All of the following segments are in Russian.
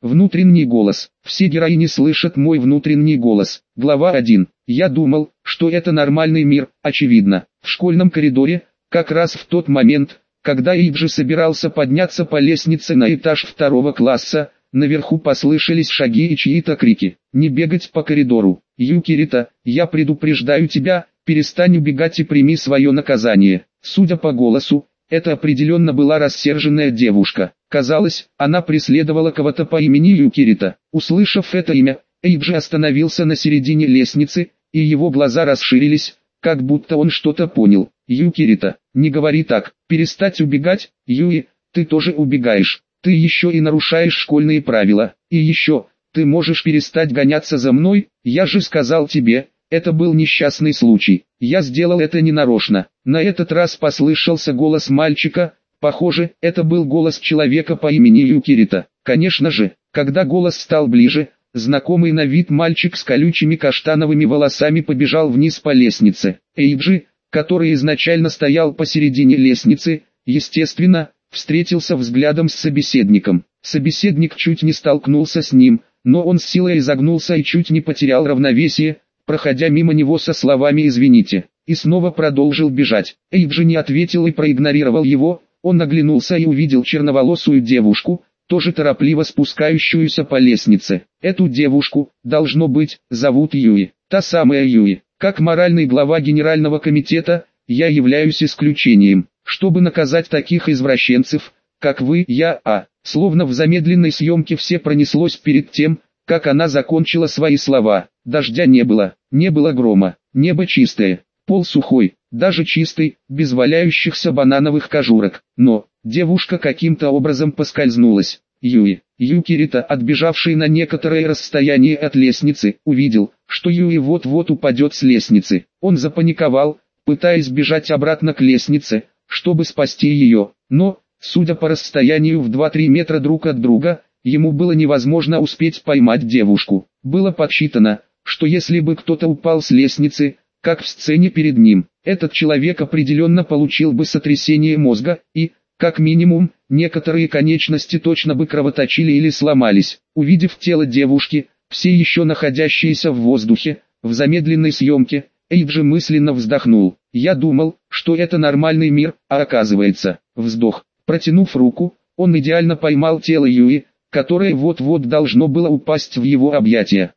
Внутренний голос. Все героини слышат мой внутренний голос. Глава 1. Я думал, что это нормальный мир, очевидно. В школьном коридоре, как раз в тот момент, когда Иджи собирался подняться по лестнице на этаж 2 класса, наверху послышались шаги и чьи-то крики. «Не бегать по коридору! Юкирита, я предупреждаю тебя, перестань убегать и прими свое наказание!» Судя по голосу, это определенно была рассерженная девушка. Казалось, она преследовала кого-то по имени Юкирита. Услышав это имя, Эйджи остановился на середине лестницы, и его глаза расширились, как будто он что-то понял. «Юкирита, не говори так, перестать убегать, Юи, ты тоже убегаешь. Ты еще и нарушаешь школьные правила. И еще, ты можешь перестать гоняться за мной, я же сказал тебе, это был несчастный случай. Я сделал это ненарочно». На этот раз послышался голос мальчика, похоже, это был голос человека по имени Юкирита. Конечно же, когда голос стал ближе, знакомый на вид мальчик с колючими каштановыми волосами побежал вниз по лестнице. Эйджи, который изначально стоял посередине лестницы, естественно, встретился взглядом с собеседником. Собеседник чуть не столкнулся с ним, но он с силой изогнулся и чуть не потерял равновесие, проходя мимо него со словами «извините», и снова продолжил бежать. Эйджи не ответил и проигнорировал его, он оглянулся и увидел черноволосую девушку, тоже торопливо спускающуюся по лестнице. Эту девушку, должно быть, зовут Юи, та самая Юи. Как моральный глава Генерального комитета, я являюсь исключением. Чтобы наказать таких извращенцев, как вы, словно в замедленной съемке все пронеслось перед тем, как она закончила свои слова. Дождя не было грома, небо чистое, пол сухой, даже чистый, без валяющихся банановых кожурок. Но девушка каким-то образом поскользнулась. Юкирита, отбежавший на некоторое расстояние от лестницы, увидел, что Юи вот-вот упадет с лестницы. Он запаниковал, пытаясь бежать обратно к лестнице, чтобы спасти ее, но, судя по расстоянию в 2-3 метра друг от друга, ему было невозможно успеть поймать девушку. Было подсчитано, что если бы кто-то упал с лестницы, как в сцене перед ним, этот человек определенно получил бы сотрясение мозга и, как минимум, некоторые конечности точно бы кровоточили или сломались. Увидев тело девушки, все еще находящиеся в воздухе, в замедленной съемке, Эйджи мысленно вздохнул. Я думал, что это нормальный мир, а оказывается, вздох. Протянув руку, он идеально поймал тело Юи, которое вот-вот должно было упасть в его объятия.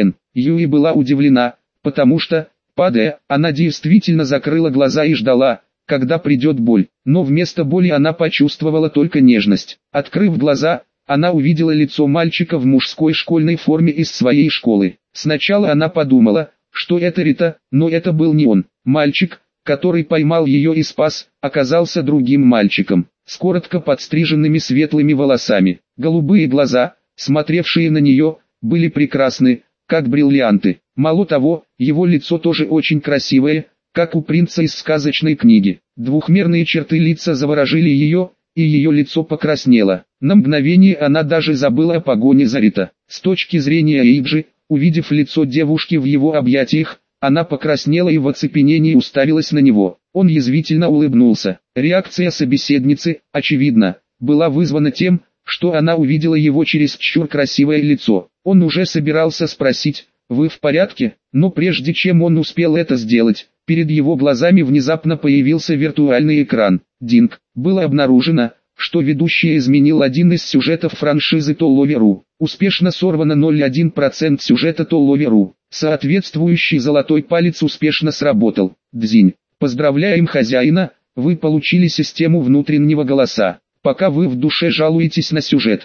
Юи была удивлена, потому что, падая, она действительно закрыла глаза и ждала, когда придет боль. Но вместо боли она почувствовала только нежность. Открыв глаза, она увидела лицо мальчика в мужской школьной форме из своей школы. Сначала она подумала, что это Рита, но это был не он. Мальчик, который поймал ее и спас, оказался другим мальчиком, с коротко подстриженными светлыми волосами. Голубые глаза, смотревшие на нее, были прекрасны, как бриллианты. Мало того, его лицо тоже очень красивое, как у принца из сказочной книги. Двухмерные черты лица заворожили ее, и ее лицо покраснело. На мгновение она даже забыла о погоне за Рита. С точки зрения Эйджи, увидев лицо девушки в его объятиях, она покраснела и в оцепенении уставилась на него. Он язвительно улыбнулся. Реакция собеседницы, очевидно, была вызвана тем, что она увидела его чересчур красивое лицо. Он уже собирался спросить: «Вы в порядке?» Но прежде чем он успел это сделать, перед его глазами внезапно появился виртуальный экран. Динг. Было обнаружено, что ведущий изменил один из сюжетов франшизы Толловеру. Успешно сорвано 0,1% сюжета Толловеру. Соответствующий золотой палец успешно сработал. Дзинь. Поздравляем хозяина, вы получили систему внутреннего голоса. Пока вы в душе жалуетесь на сюжет,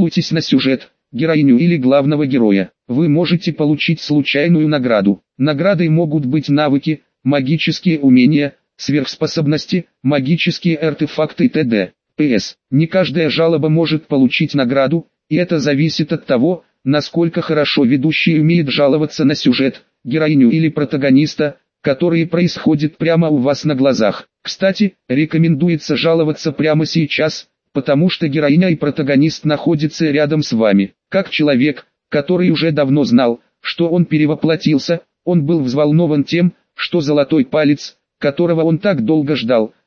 героиню или главного героя, вы можете получить случайную награду. Наградой могут быть навыки, магические умения, сверхспособности, магические артефакты и т.д. П.С. Не каждая жалоба может получить награду, и это зависит от того, насколько хорошо ведущий умеет жаловаться на сюжет, героиню или протагониста, которые происходят прямо у вас на глазах. Кстати, рекомендуется жаловаться прямо сейчас, потому что героиня и протагонист находятся рядом с вами. Как человек, который уже давно знал, что он перевоплотился, он был взволнован тем, что золотой палец, которого он так долго ждал,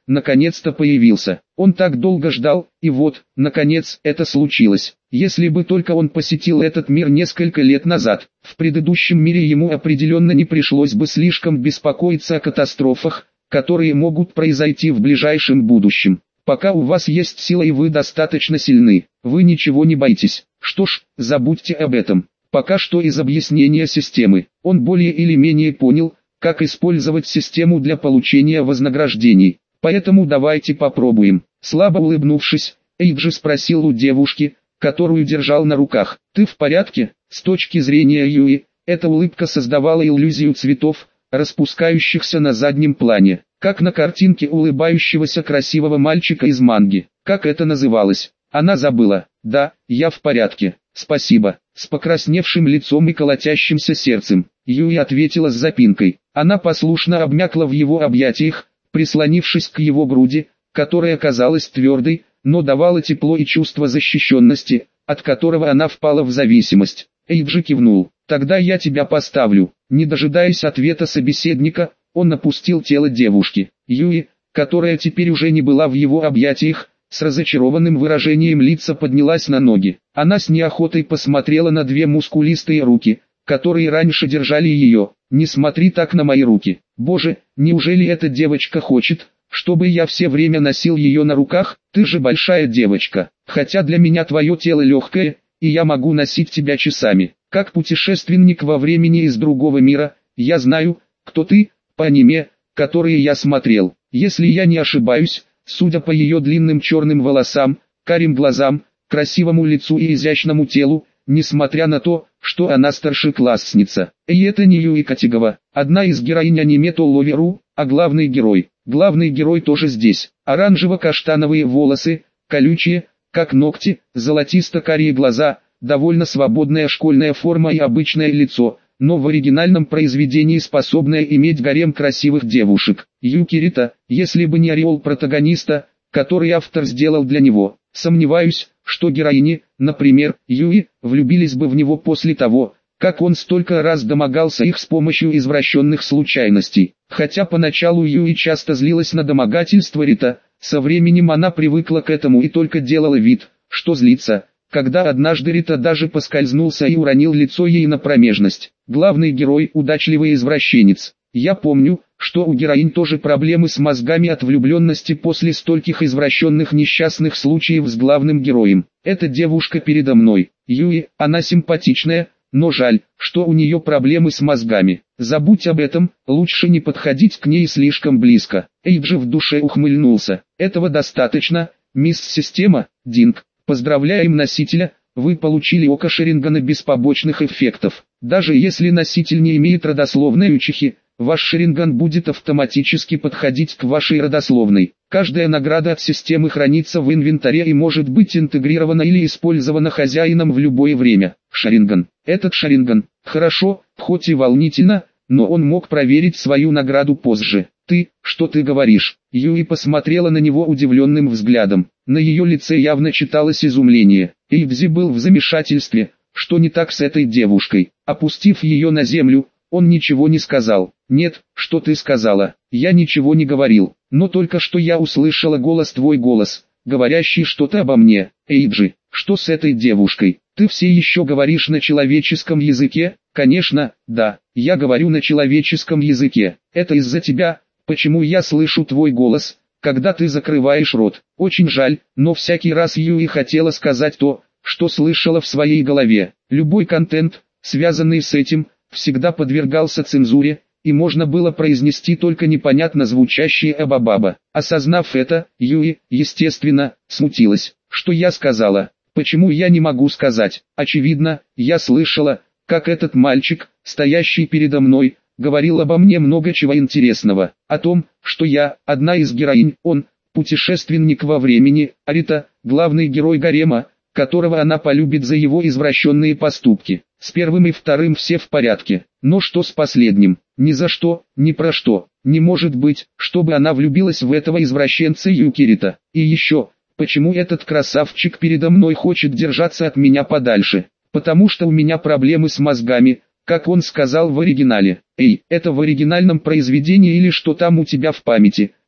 наконец-то появился. Он так долго ждал, и вот, наконец, это случилось. Если бы только он посетил этот мир несколько лет назад, в предыдущем мире ему определенно не пришлось бы слишком беспокоиться о катастрофах, которые могут произойти в ближайшем будущем. Пока у вас есть сила и вы достаточно сильны, вы ничего не боитесь. Что ж, забудьте об этом. Пока что из объяснения системы, он более или менее понял, как использовать систему для получения вознаграждений. Поэтому давайте попробуем. Слабо улыбнувшись, Эйджи спросил у девушки, которую держал на руках: «Ты в порядке?» С точки зрения Юи, эта улыбка создавала иллюзию цветов, распускающихся на заднем плане, как на картинке улыбающегося красивого мальчика из манги. Как это называлось? Она забыла. «Да, я в порядке, спасибо». С покрасневшим лицом и колотящимся сердцем, Юи ответила с запинкой. Она послушно обмякла в его объятиях, прислонившись к его груди, которая казалась твердой, но давала тепло и чувство защищенности, от которого она впала в зависимость. Эйджи кивнул. «Тогда я тебя поставлю». Не дожидаясь ответа собеседника, он опустил тело девушки. Юи, которая теперь уже не была в его объятиях, с разочарованным выражением лица поднялась на ноги. Она с неохотой посмотрела на две мускулистые руки, которые раньше держали ее. «Не смотри так на мои руки. Боже, неужели эта девочка хочет, чтобы я все время носил ее на руках? Ты же большая девочка, хотя для меня твое тело легкое, и я могу носить тебя часами. Как путешественник во времени из другого мира, я знаю, кто ты, по аниме, которые я смотрел. Если я не ошибаюсь, судя по ее длинным черным волосам, карим глазам, красивому лицу и изящному телу, несмотря на то, что она старшеклассница. И это не Юи Катигава, одна из героинь аниме Толловеру, а главный герой. Главный герой тоже здесь. Оранжево-каштановые волосы, колючие, как ногти, золотисто-карие глаза, довольно свободная школьная форма и обычное лицо, но в оригинальном произведении способная иметь гарем красивых девушек. Юкирита, если бы не ореол протагониста, который автор сделал для него. Сомневаюсь, что героини, например, Юи, влюбились бы в него после того, как он столько раз домогался их с помощью извращенных случайностей. Хотя поначалу Юи часто злилась на домогательство Рита, со временем она привыкла к этому и только делала вид, что злится, когда однажды Рита даже поскользнулся и уронил лицо ей на промежность. Главный герой – удачливый извращенец. Я помню, что у героинь тоже проблемы с мозгами от влюбленности после стольких извращенных несчастных случаев с главным героем. Эта девушка передо мной, Юи, она симпатичная, но жаль, что у нее проблемы с мозгами. Забудь об этом, лучше не подходить к ней слишком близко. Эйджи в душе ухмыльнулся. Этого достаточно, мисс Система, Динг. Поздравляем носителя, вы получили око Шарингана без побочных эффектов. Даже если носитель не имеет родословной учихи, ваш Шаринган будет автоматически подходить к вашей родословной. Каждая награда от системы хранится в инвентаре и может быть интегрирована или использована хозяином в любое время. Шаринган. Этот Шаринган. Хорошо, хоть и волнительно, но он мог проверить свою награду позже. Что ты говоришь? Юи посмотрела на него удивленным взглядом. На ее лице явно читалось изумление. Эйвзи был в замешательстве, что не так с этой девушкой. Опустив ее на землю, он ничего не сказал. «Нет, что ты сказала? Я ничего не говорил, но только что я услышала твой голос, говорящий что-то обо мне. Эйджи, что с этой девушкой? Ты все еще говоришь на человеческом языке?» «Конечно, да, я говорю на человеческом языке. Это из-за тебя, почему я слышу твой голос, когда ты закрываешь рот. Очень жаль, но всякий раз Юи хотела сказать то, что слышала в своей голове. Любой контент, связанный с этим, всегда подвергался цензуре, и можно было произнести только непонятно звучащие «абабаба». Осознав это, Юи, естественно, смутилась. «Что я сказала? Почему я не могу сказать?» Очевидно, я слышала, как этот мальчик, стоящий передо мной, говорил обо мне много чего интересного. О том, что я, одна из героинь, он, путешественник во времени, а Рита, главный герой гарема, которого она полюбит за его извращенные поступки. С первым и вторым все в порядке, но что с последним? Ни за что, ни про что. Не может быть, чтобы она влюбилась в этого извращенца Юкирита. И еще, почему этот красавчик передо мной хочет держаться от меня подальше? Потому что у меня проблемы с мозгами, как он сказал в оригинале. Это в оригинальном произведении или что там у тебя в памяти?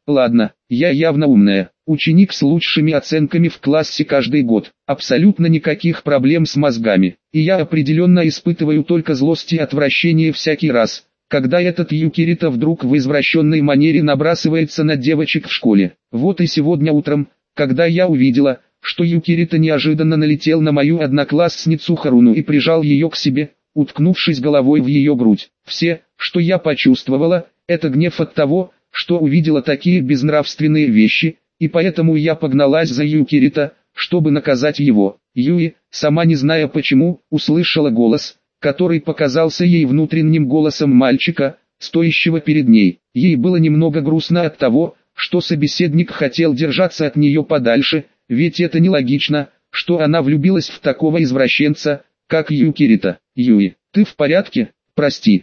Ладно, я явно умная, ученик с лучшими оценками в классе каждый год, абсолютно никаких проблем с мозгами, и я определенно испытываю только злость и отвращение всякий раз, когда этот Юкирита вдруг в извращенной манере набрасывается на девочек в школе. Вот и сегодня утром, когда я увидела, что Юкирита неожиданно налетел на мою одноклассницу Харуну и прижал ее к себе, уткнувшись головой в ее грудь. Все, что я почувствовала, это гнев от того, что увидела такие безнравственные вещи, и поэтому я погналась за Юкирита, чтобы наказать его. Юи, сама не зная почему, услышала голос, который показался ей внутренним голосом мальчика, стоящего перед ней. Ей было немного грустно от того, что собеседник хотел держаться от нее подальше, ведь это нелогично, что она влюбилась в такого извращенца, как Юкирита. Юи, ты в порядке? Прости,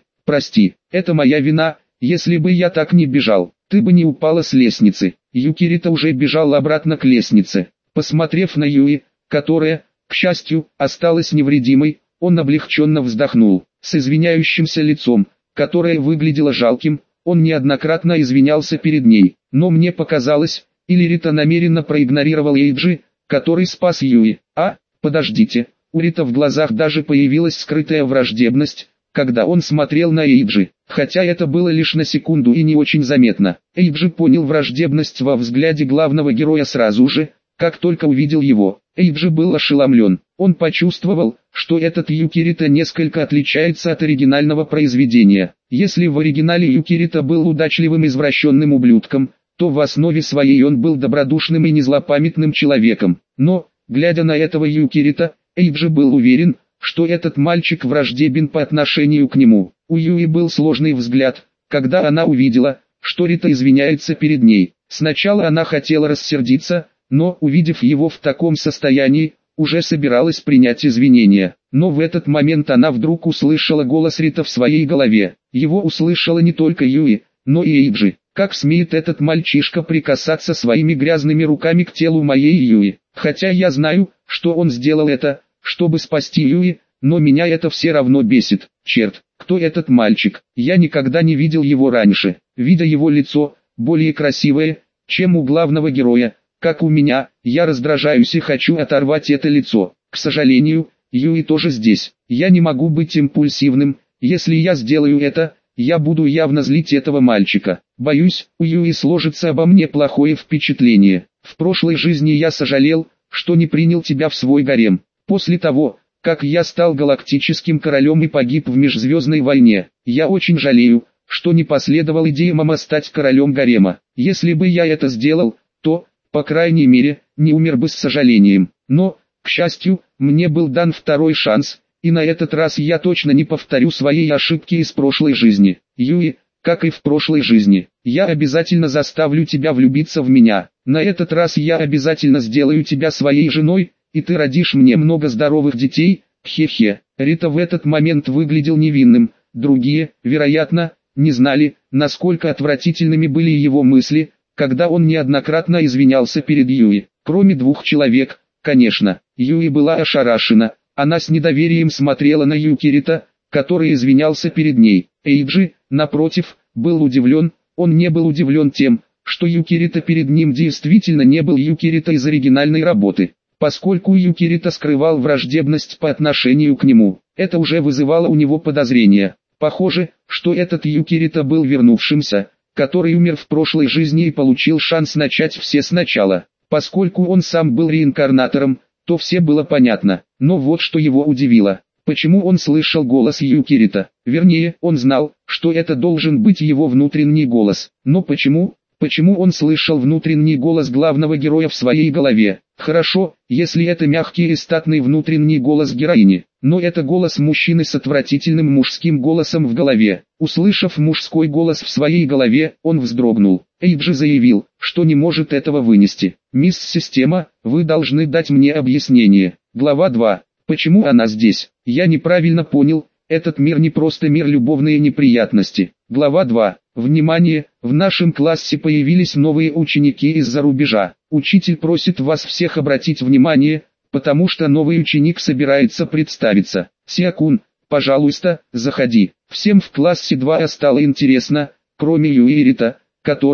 это моя вина, если бы я так не бежал, ты бы не упала с лестницы. Юкирита уже бежал обратно к лестнице. Посмотрев на Юи, которая, к счастью, осталась невредимой, он облегченно вздохнул. С извиняющимся лицом, которое выглядело жалким, он неоднократно извинялся перед ней, но мне показалось, или Рита намеренно проигнорировал Эйджи, который спас Юи. Подождите, у Рита в глазах даже появилась скрытая враждебность, когда он смотрел на Эйджи, хотя это было лишь на секунду и не очень заметно. Эйджи понял враждебность во взгляде главного героя сразу же, как только увидел его. Эйджи был ошеломлен. Он почувствовал, что этот Юкирита несколько отличается от оригинального произведения. Если в оригинале Юкирита был удачливым извращенным ублюдком, то в основе своей он был добродушным и незлопамятным человеком. Но, глядя на этого Юкирита, Эйджи был уверен, что этот мальчик враждебен по отношению к нему. У Юи был сложный взгляд, когда она увидела, что Рита извиняется перед ней. Сначала она хотела рассердиться, но, увидев его в таком состоянии, уже собиралась принять извинения. Но в этот момент она вдруг услышала голос Рита в своей голове. Его услышала не только Юи, но и Эйджи. Как смеет этот мальчишка прикасаться своими грязными руками к телу моей Юи? Хотя я знаю, что он сделал это, чтобы спасти Юи, но меня это все равно бесит. Черт, кто этот мальчик? Я никогда не видел его раньше. Видя его лицо, более красивое, чем у главного героя, как у меня, я раздражаюсь и хочу оторвать это лицо. К сожалению, Юи тоже здесь. Я не могу быть импульсивным, если я сделаю это, я буду явно злить этого мальчика. Боюсь, у Юи сложится обо мне плохое впечатление. В прошлой жизни я сожалел, что не принял тебя в свой гарем. После того, как я стал галактическим королем и погиб в межзвездной войне, я очень жалею, что не последовал идее мама стать королем гарема. Если бы я это сделал, то, по крайней мере, не умер бы с сожалением. Но, к счастью, мне был дан второй шанс, и на этот раз я точно не повторю своей ошибки из прошлой жизни. Юи, как и в прошлой жизни, я обязательно заставлю тебя влюбиться в меня. На этот раз я обязательно сделаю тебя своей женой, и ты родишь мне много здоровых детей. Хе-хе. Рита в этот момент выглядел невинным. Другие, вероятно, не знали, насколько отвратительными были его мысли, когда он неоднократно извинялся перед Юи. Кроме двух человек, конечно. Юи была ошарашена. Она с недоверием смотрела на Юкирита, который извинялся перед ней. Эйджи, напротив, был удивлен. Он не был удивлен тем, что Юкирита перед ним действительно не был Юкирита из оригинальной работы. Поскольку Юкирита скрывал враждебность по отношению к нему, это уже вызывало у него подозрения. Похоже, что этот Юкирита был вернувшимся, который умер в прошлой жизни и получил шанс начать все сначала. Поскольку он сам был реинкарнатором, то все было понятно. Но вот что его удивило. Почему он слышал голос Юкирита? Вернее, он знал, что это должен быть его внутренний голос. Но почему? Почему он слышал внутренний голос главного героя в своей голове? Хорошо, если это мягкий и статный внутренний голос героини, но это голос мужчины с отвратительным мужским голосом в голове. Услышав мужской голос в своей голове, он вздрогнул. Эйджи заявил, что не может этого вынести. «Мисс Система, вы должны дать мне объяснение». Глава 2. Почему она здесь? Я неправильно понял, этот мир не просто мир любовные неприятности. Глава 2. Внимание, в нашем классе появились новые ученики из-за рубежа. Учитель просит вас всех обратить внимание, потому что новый ученик собирается представиться. Сиакун, пожалуйста, заходи. Всем в классе 2 стало интересно, кроме Юи и Рита, которые,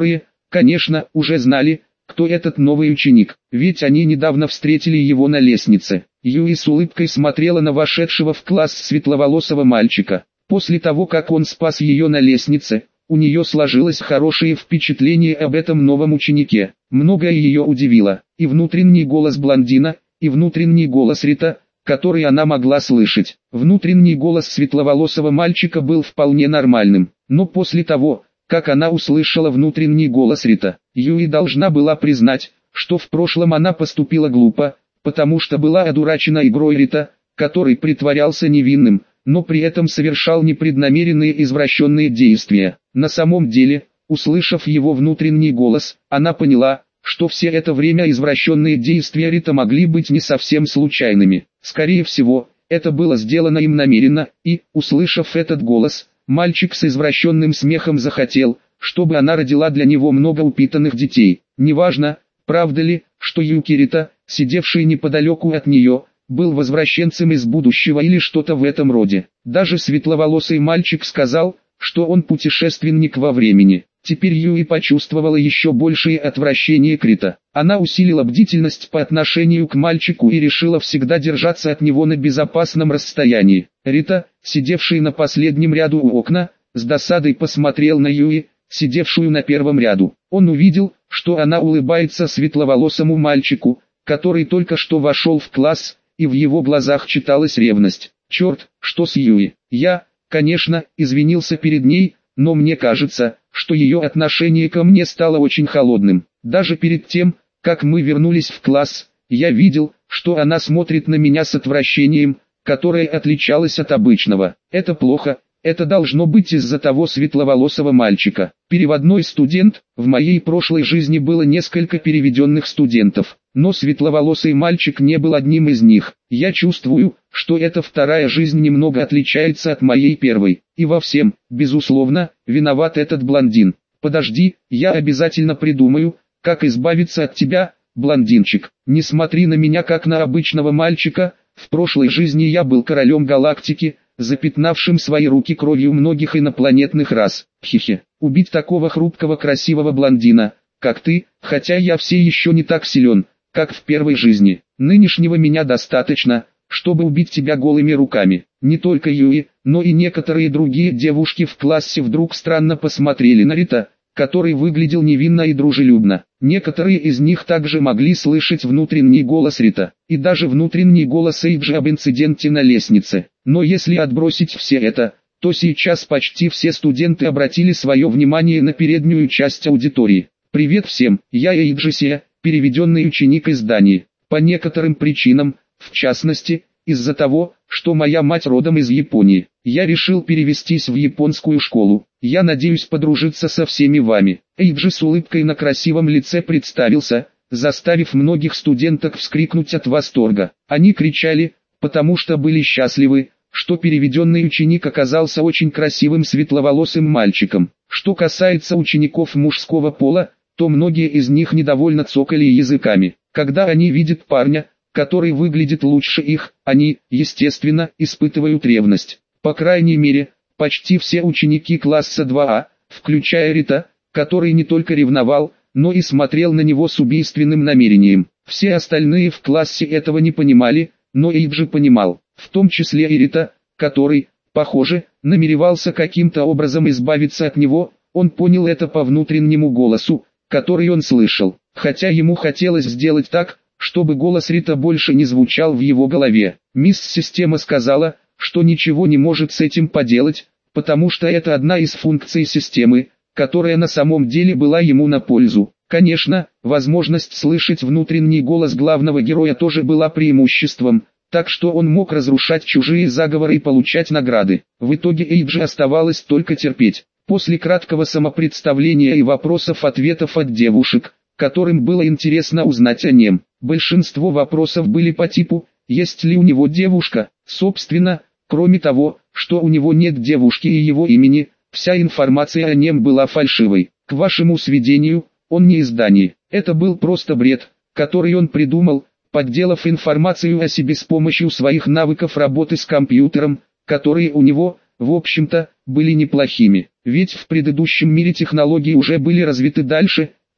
конечно, уже знали, кто этот новый ученик, ведь они недавно встретили его на лестнице. Юи с улыбкой смотрела на вошедшего в класс светловолосого мальчика. После того, как он спас ее на лестнице, у нее сложилось хорошее впечатление об этом новом ученике. Многое ее удивило, и внутренний голос блондина, и внутренний голос Рита, который она могла слышать. Внутренний голос светловолосого мальчика был вполне нормальным, но после того, как она услышала внутренний голос Рита, Юи должна была признать, что в прошлом она поступила глупо, потому что была одурачена игрой Рита, который притворялся невинным, но при этом совершал непреднамеренные извращенные действия. На самом деле, услышав его внутренний голос, она поняла, что все это время извращенные действия Рита могли быть не совсем случайными. Скорее всего, это было сделано им намеренно, и, услышав этот голос, мальчик с извращенным смехом захотел, чтобы она родила для него много упитанных детей. Неважно, правда ли, что Юки Рита, сидевший неподалеку от нее, был возвращенцем из будущего или что-то в этом роде. Даже светловолосый мальчик сказал, что он путешественник во времени. Теперь Юи почувствовала еще большее отвращение к Рита. Она усилила бдительность по отношению к мальчику и решила всегда держаться от него на безопасном расстоянии. Рита, сидевший на последнем ряду у окна, с досадой посмотрел на Юи, сидевшую на первом ряду. Он увидел, что она улыбается светловолосому мальчику, который только что вошел в класс, и в его глазах читалась ревность. «Черт, что с Юи?» Я, конечно, извинился перед ней, но мне кажется, что ее отношение ко мне стало очень холодным. Даже перед тем, как мы вернулись в класс, я видел, что она смотрит на меня с отвращением, которое отличалось от обычного. Это плохо, это должно быть из-за того светловолосого мальчика. Переводной студент, в моей прошлой жизни было несколько переведенных студентов, но светловолосый мальчик не был одним из них. Я чувствую, что эта вторая жизнь немного отличается от моей первой. И во всем, безусловно, виноват этот блондин. Подожди, я обязательно придумаю, как избавиться от тебя, блондинчик. Не смотри на меня как на обычного мальчика, в прошлой жизни я был королем галактики, запятнавшим свои руки кровью многих инопланетных рас. Хе-хе, убить такого хрупкого красивого блондина, как ты, хотя я все еще не так силен, как в первой жизни. Нынешнего меня достаточно, чтобы убить тебя голыми руками. Не только Юи, но и некоторые другие девушки в классе вдруг странно посмотрели на Рита, который выглядел невинно и дружелюбно. Некоторые из них также могли слышать внутренний голос Рита, и даже внутренний голос Эйджи об инциденте на лестнице. Но если отбросить все это, то сейчас почти все студенты обратили свое внимание на переднюю часть аудитории. Привет всем, я Эйджи, переведенный ученик из Дании. По некоторым причинам, в частности, из-за того, что моя мать родом из Японии, я решил перевестись в японскую школу. Я надеюсь подружиться со всеми вами. Эйджи с улыбкой на красивом лице представился, заставив многих студенток вскрикнуть от восторга. Они кричали, потому что были счастливы, что переведенный ученик оказался очень красивым светловолосым мальчиком. Что касается учеников мужского пола, то многие из них недовольно цокали языками. Когда они видят парня, который выглядит лучше их, они, естественно, испытывают ревность. По крайней мере, почти все ученики класса 2А, включая Рита, который не только ревновал, но и смотрел на него с убийственным намерением. Все остальные в классе этого не понимали, но Эйджи понимал, в том числе и Рита, который, похоже, намеревался каким-то образом избавиться от него. Он понял это по внутреннему голосу, который он слышал, хотя ему хотелось сделать так, чтобы голос Рита больше не звучал в его голове. Мисс Система сказала, что ничего не может с этим поделать, потому что это одна из функций системы, которая на самом деле была ему на пользу. Конечно, возможность слышать внутренний голос главного героя тоже была преимуществом, так что он мог разрушать чужие заговоры и получать награды. В итоге Эйджи оставалось только терпеть. После краткого самопредставления и вопросов-ответов от девушек, которым было интересно узнать о нем, большинство вопросов были по типу «Есть ли у него девушка?». Собственно, кроме того, что у него нет девушки и его имени, вся информация о нем была фальшивой. К вашему сведению, он не из Дании. Это был просто бред, который он придумал, подделав информацию о себе с помощью своих навыков работы с компьютером, которые у него, в общем-то, были неплохими. Ведь в предыдущем мире технологии уже были развиты дальше,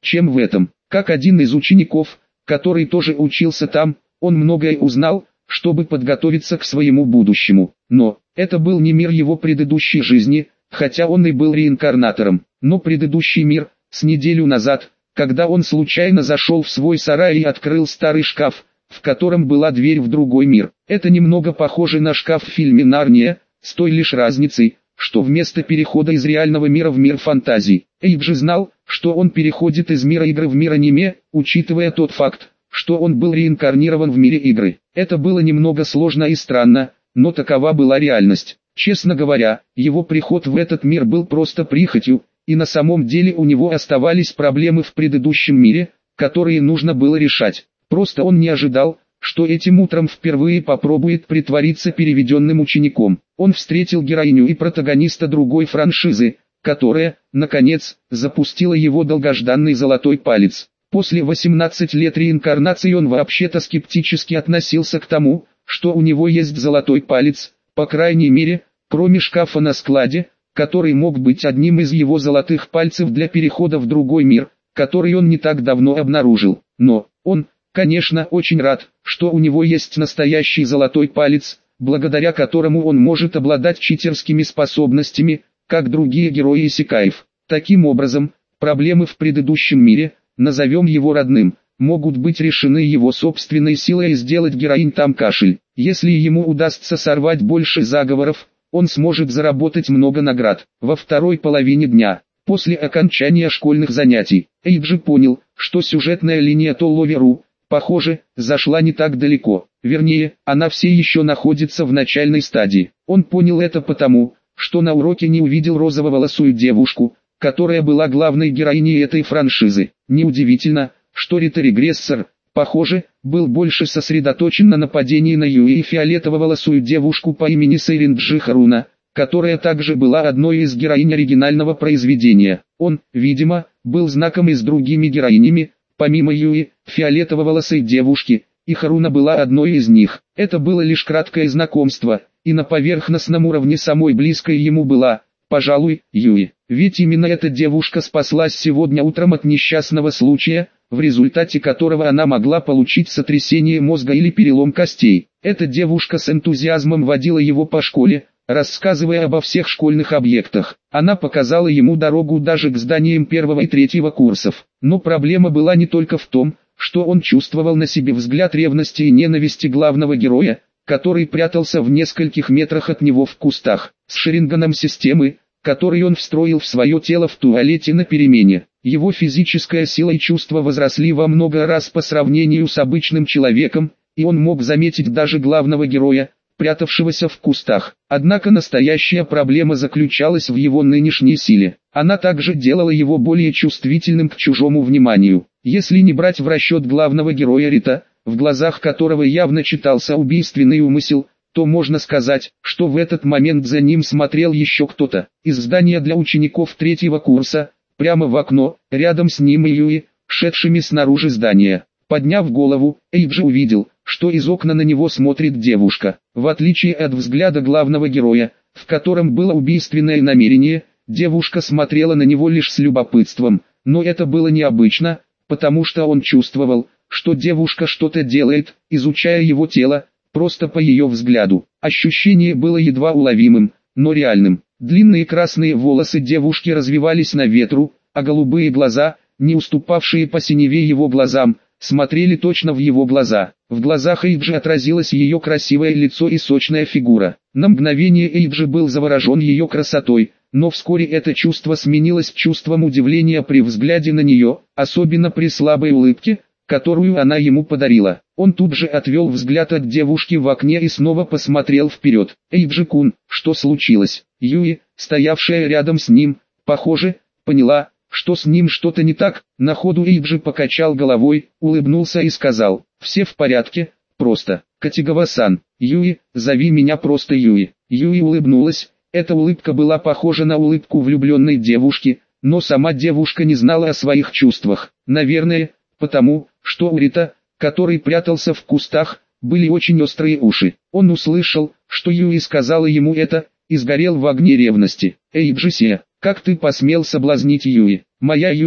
чем в этом. Как один из учеников, который тоже учился там, он многое узнал, чтобы подготовиться к своему будущему. Но, это был не мир его предыдущей жизни, хотя он и был реинкарнатором. Но предыдущий мир, с неделю назад, когда он случайно зашел в свой сарай и открыл старый шкаф, в котором была дверь в другой мир. Это немного похоже на шкаф в фильме «Нарния», с той лишь разницей, что вместо перехода из реального мира в мир фантазий, Эйджи знал, что он переходит из мира игры в мир аниме, учитывая тот факт, что он был реинкарнирован в мире игры. Это было немного сложно и странно, но такова была реальность. Честно говоря, его приход в этот мир был просто прихотью, и на самом деле у него оставались проблемы в предыдущем мире, которые нужно было решать. Просто он не ожидал, что этим утром впервые попробует притвориться переведенным учеником. Он встретил героиню и протагониста другой франшизы, которая, наконец, запустила его долгожданный золотой палец. После 18 лет реинкарнации он вообще-то скептически относился к тому, что у него есть золотой палец, по крайней мере, кроме шкафа на складе, который мог быть одним из его золотых пальцев для перехода в другой мир, который он не так давно обнаружил. Но, он, конечно, очень рад, что у него есть настоящий золотой палец, благодаря которому он может обладать читерскими способностями, как другие герои исекаев. Таким образом, проблемы в предыдущем мире, назовем его родным, могут быть решены его собственной силой и сделать героинь там кашель. Если ему удастся сорвать больше заговоров, он сможет заработать много наград. Во второй половине дня, после окончания школьных занятий, Эйджи понял, что сюжетная линия Толловеру, похоже, зашла не так далеко. Вернее, она все еще находится в начальной стадии. Он понял это потому, что на уроке не увидел розово-волосую девушку, которая была главной героиней этой франшизы. Неудивительно, что Рита-регрессор, похоже, был больше сосредоточен на нападении на Юи и фиолетово-волосую девушку по имени Сейринджи Харуна, которая также была одной из героинь оригинального произведения. Он, видимо, был знаком и с другими героинями, помимо Юи, фиолетово-волосой девушки, и Харуна была одной из них. Это было лишь краткое знакомство, и на поверхностном уровне самой близкой ему была, пожалуй, Юи. Ведь именно эта девушка спаслась сегодня утром от несчастного случая, в результате которого она могла получить сотрясение мозга или перелом костей. Эта девушка с энтузиазмом водила его по школе, рассказывая обо всех школьных объектах. Она показала ему дорогу даже к зданиям первого и третьего курсов. Но проблема была не только в том, что он чувствовал на себе взгляд ревности и ненависти главного героя, который прятался в нескольких метрах от него в кустах. С шеринганом системы, который он встроил в свое тело в туалете на перемене, его физическая сила и чувства возросли во много раз по сравнению с обычным человеком, и он мог заметить даже главного героя, прятавшегося в кустах. Однако настоящая проблема заключалась в его нынешней силе. Она также делала его более чувствительным к чужому вниманию. Если не брать в расчет главного героя Рита, в глазах которого явно читался убийственный умысел, то можно сказать, что в этот момент за ним смотрел еще кто-то. Из здания для учеников третьего курса, прямо в окно, рядом с ним и Юи, шедшими снаружи здания. Подняв голову, Эйджи увидел, что из окна на него смотрит девушка. В отличие от взгляда главного героя, в котором было убийственное намерение, девушка смотрела на него лишь с любопытством, но это было необычно, потому что он чувствовал, что девушка что-то делает, изучая его тело, просто по ее взгляду. Ощущение было едва уловимым, но реальным. Длинные красные волосы девушки развивались на ветру, а голубые глаза, не уступавшие по синеве его глазам, смотрели точно в его глаза. В глазах Эйджи отразилось ее красивое лицо и сочная фигура. На мгновение Эйджи был заворожен ее красотой, но вскоре это чувство сменилось чувством удивления при взгляде на нее, особенно при слабой улыбке, которую она ему подарила. Он тут же отвел взгляд от девушки в окне и снова посмотрел вперед. Эйджи-кун, что случилось? Юи, стоявшая рядом с ним, похоже, поняла, что с ним что-то не так. На ходу Эйджи покачал головой, улыбнулся и сказал: «Все в порядке, просто. Катигава-сан, Юи, зови меня просто Юи». Юи улыбнулась. Эта улыбка была похожа на улыбку влюбленной девушки, но сама девушка не знала о своих чувствах. Наверное, потому, что у Рита, который прятался в кустах, были очень острые уши. Он услышал, что Юи сказала ему это, и сгорел в огне ревности. «Эйджи-се, как ты посмел соблазнить Юи? Моя Юи,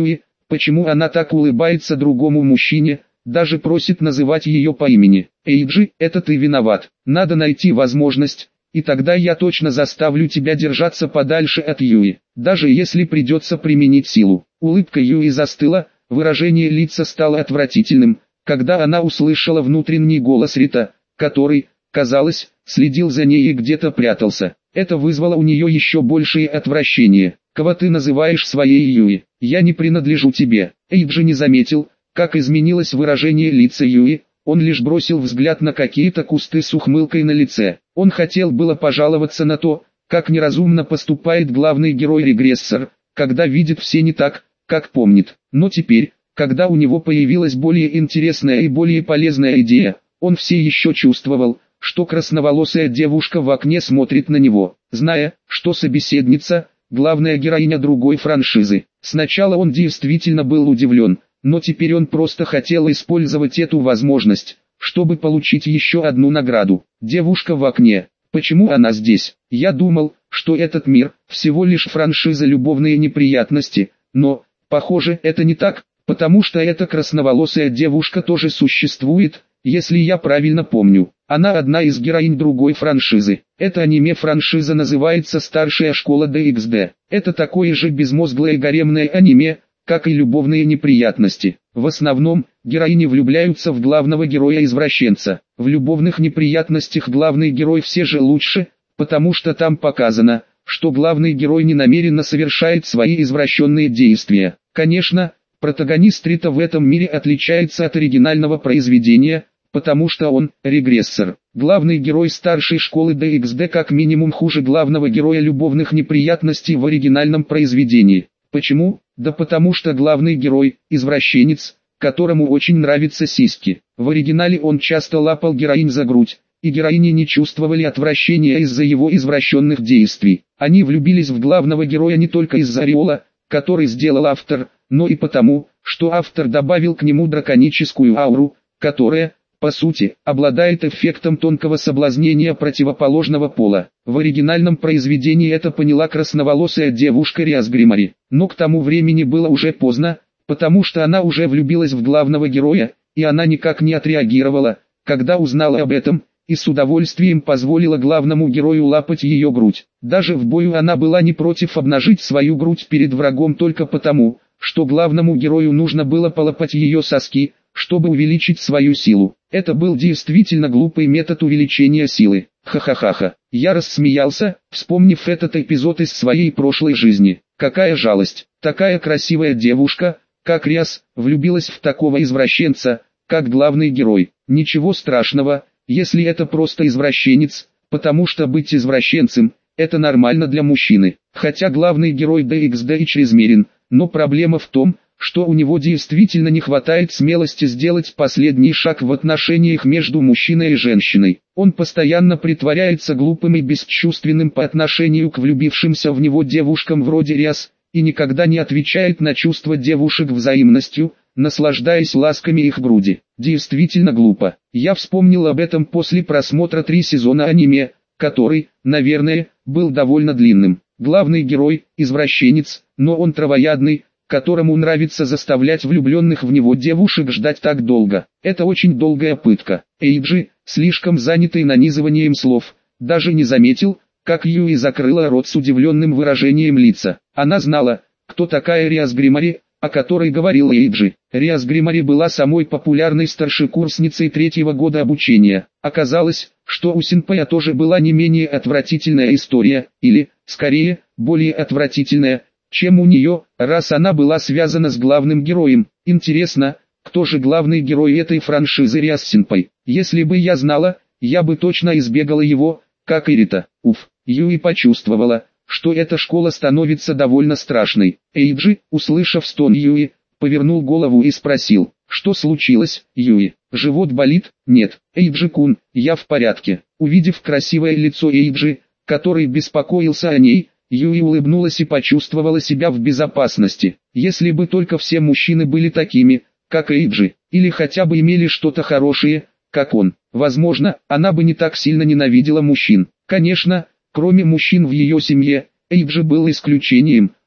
Почему она так улыбается другому мужчине, даже просит называть ее по имени? Эйджи, это ты виноват. Надо найти возможность, и тогда я точно заставлю тебя держаться подальше от Юи, даже если придется применить силу. Улыбка Юи застыла, выражение лица стало отвратительным, когда она услышала внутренний голос Рита, который, казалось, следил за ней и где-то прятался. Это вызвало у нее еще большее отвращение. «Кого ты называешь своей Юи? Я не принадлежу тебе». Эйджи не заметил, как изменилось выражение лица Юи, он лишь бросил взгляд на какие-то кусты с ухмылкой на лице. Он хотел было пожаловаться на то, как неразумно поступает главный герой-регрессор, когда видит все не так, как помнит. Но теперь, когда у него появилась более интересная и более полезная идея, он все еще чувствовал, что красноволосая девушка в окне смотрит на него, зная, что собеседница – главная героиня другой франшизы. Сначала он действительно был удивлен, но теперь он просто хотел использовать эту возможность, чтобы получить еще одну награду. Девушка в окне. Почему она здесь? Я думал, что этот мир – всего лишь франшиза «Любовные неприятности», но, похоже, это не так, потому что эта красноволосая девушка тоже существует, если я правильно помню. Она одна из героинь другой франшизы. Эта аниме-франшиза называется «Старшая школа DxD». Это такое же безмозглое гаремное аниме, как и «Любовные неприятности». В основном, героини влюбляются в главного героя-извращенца. В «Любовных неприятностях» главный герой все же лучше, потому что там показано, что главный герой не намеренно совершает свои извращенные действия. Конечно, протагонист Рита в этом мире отличается от оригинального произведения, потому что он – регрессор. Главный герой старшей школы DxD как минимум хуже главного героя «Любовных неприятностей» в оригинальном произведении. Почему? Да потому что главный герой – извращенец, которому очень нравятся сиськи. В оригинале он часто лапал героинь за грудь, и героини не чувствовали отвращения из-за его извращенных действий. Они влюбились в главного героя не только из-за ореола, который сделал автор, но и потому, что автор добавил к нему драконическую ауру, которая, по сути, обладает эффектом тонкого соблазнения противоположного пола. В оригинальном произведении это поняла красноволосая девушка Риас Гримари, но к тому времени было уже поздно, потому что она уже влюбилась в главного героя, и она никак не отреагировала, когда узнала об этом, и с удовольствием позволила главному герою лапать ее грудь. Даже в бою она была не против обнажить свою грудь перед врагом только потому, что главному герою нужно было полапать ее соски, чтобы увеличить свою силу. Это был действительно глупый метод увеличения силы. Ха-ха-ха-ха. Я рассмеялся, вспомнив этот эпизод из своей прошлой жизни. Какая жалость. Такая красивая девушка, как Риас, влюбилась в такого извращенца, как главный герой. Ничего страшного, если это просто извращенец, потому что быть извращенцем – это нормально для мужчины. Хотя главный герой DxD и чрезмерен, но проблема в том, что у него действительно не хватает смелости сделать последний шаг в отношениях между мужчиной и женщиной. Он постоянно притворяется глупым и бесчувственным по отношению к влюбившимся в него девушкам вроде Риас, и никогда не отвечает на чувства девушек взаимностью, наслаждаясь ласками их груди. Действительно глупо. Я вспомнил об этом после просмотра 3 сезона аниме, который, наверное, был довольно длинным. Главный герой – извращенец, но он травоядный, которому нравится заставлять влюбленных в него девушек ждать так долго. Это очень долгая пытка. Эйджи, слишком занятый нанизыванием слов, даже не заметил, как Юи закрыла рот с удивленным выражением лица. Она знала, кто такая Риас Гримари, о которой говорил Эйджи. Риас Гримари была самой популярной старшекурсницей 3-го года обучения. Оказалось, что у синпэя тоже была не менее отвратительная история, или, скорее, более отвратительная, чем у нее, раз она была связана с главным героем. Интересно, кто же главный герой этой франшизы Риас Синпэй? Если бы я знала, я бы точно избегала его, как и Рита. Уф, Юи почувствовала, что эта школа становится довольно страшной. Эйджи, услышав стон Юи, повернул голову и спросил, что случилось, Юи? Живот болит? Нет, Эйджи-кун, я в порядке. Увидев красивое лицо Эйджи, который беспокоился о ней, Юи улыбнулась и почувствовала себя в безопасности. Если бы только все мужчины были такими, как Эйджи, или хотя бы имели что-то хорошее, как он, возможно, она бы не так сильно ненавидела мужчин. Конечно, кроме мужчин в ее семье, Эйджи был исключением,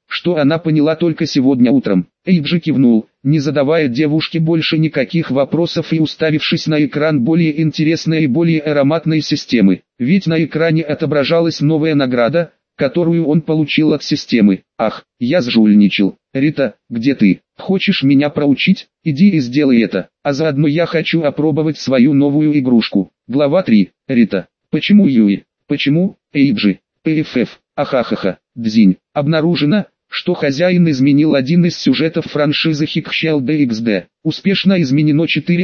что она поняла только сегодня утром. Эйджи кивнул, не задавая девушке больше никаких вопросов и уставившись на экран более интересной и более ароматной системы. Ведь на экране отображалась новая награда, которую он получил от системы. Ах, я сжульничал. Рита, где ты? Хочешь меня проучить? Иди и сделай это. А заодно я хочу опробовать свою новую игрушку. Глава 3. Рита. Почему Юи? Почему, Эйджи? ПФФ. Ахахаха. Дзинь. Обнаружено, что хозяин изменил один из сюжетов франшизы Хикхщал DXD. Успешно изменено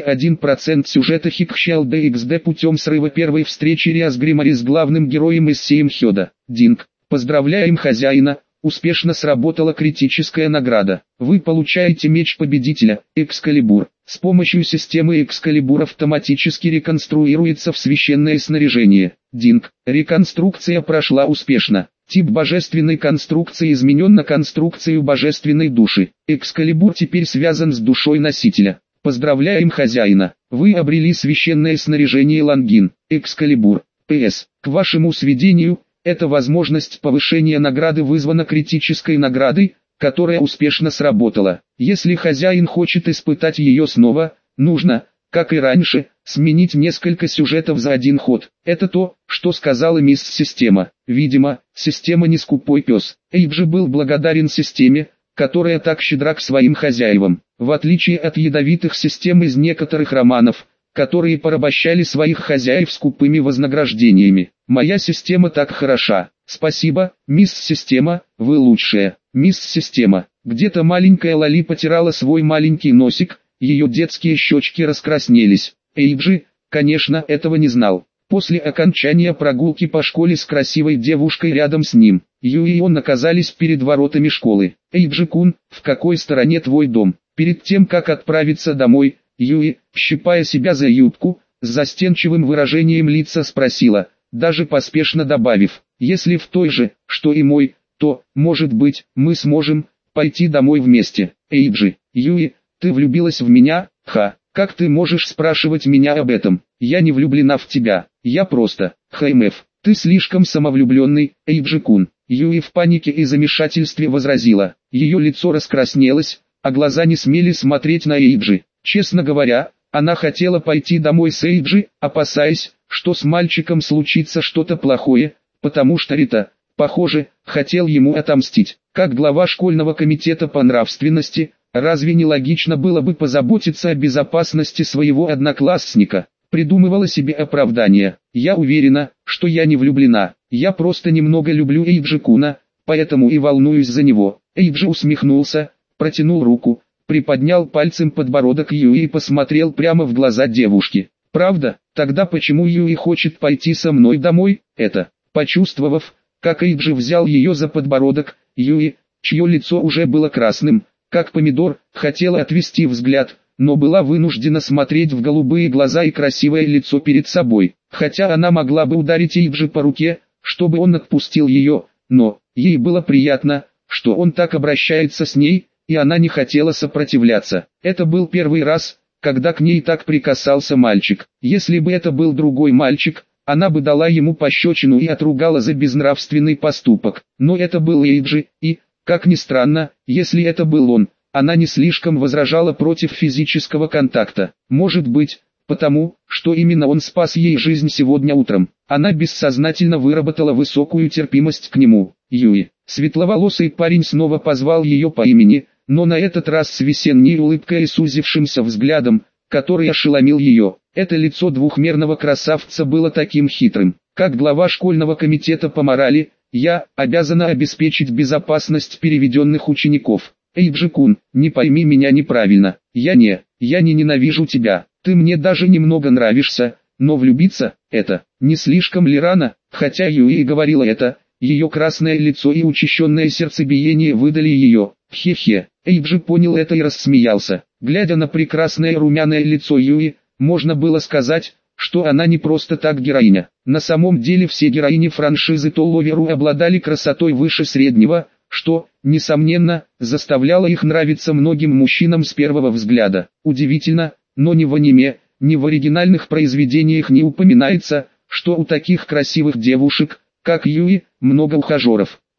4,1% сюжета Хикхщал DXD путем срыва первой встречи Риасгримари с главным героем из Сеймхёда. Динг. Поздравляем хозяина, успешно сработала критическая награда. Вы получаете меч победителя, Экскалибур. С помощью системы Экскалибур автоматически реконструируется в священное снаряжение. Динг. Реконструкция прошла успешно. Тип божественной конструкции изменен на конструкцию божественной души. Экскалибур теперь связан с душой носителя. Поздравляем хозяина. Вы обрели священное снаряжение Лангин. Экскалибур. П.С. К вашему сведению, эта возможность повышения награды вызвана критической наградой, которая успешно сработала. Если хозяин хочет испытать ее снова, нужно, как и раньше, сменить несколько сюжетов за один ход. Это то, что сказала мисс Система. Видимо, Система не скупой пес. Эйджи был благодарен системе, которая так щедра к своим хозяевам. В отличие от ядовитых систем из некоторых романов, которые порабощали своих хозяев скупыми вознаграждениями. Моя система так хороша. Спасибо, мисс Система, вы лучшая. Мисс Система. Где-то маленькая Лали потирала свой маленький носик, ее детские щечки раскраснелись. Эйджи, конечно, этого не знал. После окончания прогулки по школе с красивой девушкой рядом с ним, Юи и он оказались перед воротами школы. Эйджи-кун, в какой стороне твой дом? Перед тем, как отправиться домой, Юи, щипая себя за юбку, с застенчивым выражением лица спросила, даже поспешно добавив, если в той же, что и мой, то, может быть, мы сможем пойти домой вместе. Эйджи. Юи, ты влюбилась в меня? Ха, как ты можешь спрашивать меня об этом? Я не влюблена в тебя, я просто, ХМФ, ты слишком самовлюбленный, Эйджи-кун. Юи в панике и замешательстве возразила, ее лицо раскраснелось, а глаза не смели смотреть на Эйджи. Честно говоря, она хотела пойти домой с Эйджи, опасаясь, что с мальчиком случится что-то плохое, потому что Рита, похоже, хотел ему отомстить. Как глава школьного комитета по нравственности, разве не логично было бы позаботиться о безопасности своего одноклассника? Придумывала себе оправдание. Я уверена, что я не влюблена, я просто немного люблю Эйджи-куна, поэтому и волнуюсь за него. Эйджи усмехнулся, протянул руку, приподнял пальцем подбородок Юи и посмотрел прямо в глаза девушки. «Правда? Тогда почему Юи хочет пойти со мной домой?» Это, почувствовав, как Эйджи взял ее за подбородок, Юи, чье лицо уже было красным, как помидор, хотела отвести взгляд, но была вынуждена смотреть в голубые глаза и красивое лицо перед собой. Хотя она могла бы ударить Эйджи по руке, чтобы он отпустил ее, но ей было приятно, что он так обращается с ней, и она не хотела сопротивляться. Это был первый раз, когда к ней так прикасался мальчик. Если бы это был другой мальчик, она бы дала ему пощечину и отругала за безнравственный поступок. Но это был Эйджи, и, как ни странно, если это был он, она не слишком возражала против физического контакта. Может быть, потому, что именно он спас ей жизнь сегодня утром. Она бессознательно выработала высокую терпимость к нему. Юи. Светловолосый парень снова позвал ее по имени, но на этот раз с весенней улыбкой и сузившимся взглядом, который ошеломил ее. Это лицо двухмерного красавца было таким хитрым. Как глава школьного комитета по морали, я обязана обеспечить безопасность переведенных учеников. Эйджи-кун, не пойми меня неправильно, я не ненавижу тебя, ты мне даже немного нравишься, но влюбиться, это, не слишком ли рано? Хотя Юи и говорила это, ее красное лицо и учащенное сердцебиение выдали ее. Хе-хе, Эйджи понял это и рассмеялся. Глядя на прекрасное румяное лицо Юи, можно было сказать, что она не просто так героиня. На самом деле все героини франшизы Толловеру обладали красотой выше среднего, что, несомненно, заставляло их нравиться многим мужчинам с первого взгляда. Удивительно, но ни в аниме, ни в оригинальных произведениях не упоминается, что у таких красивых девушек, как Юи, много ухажеров.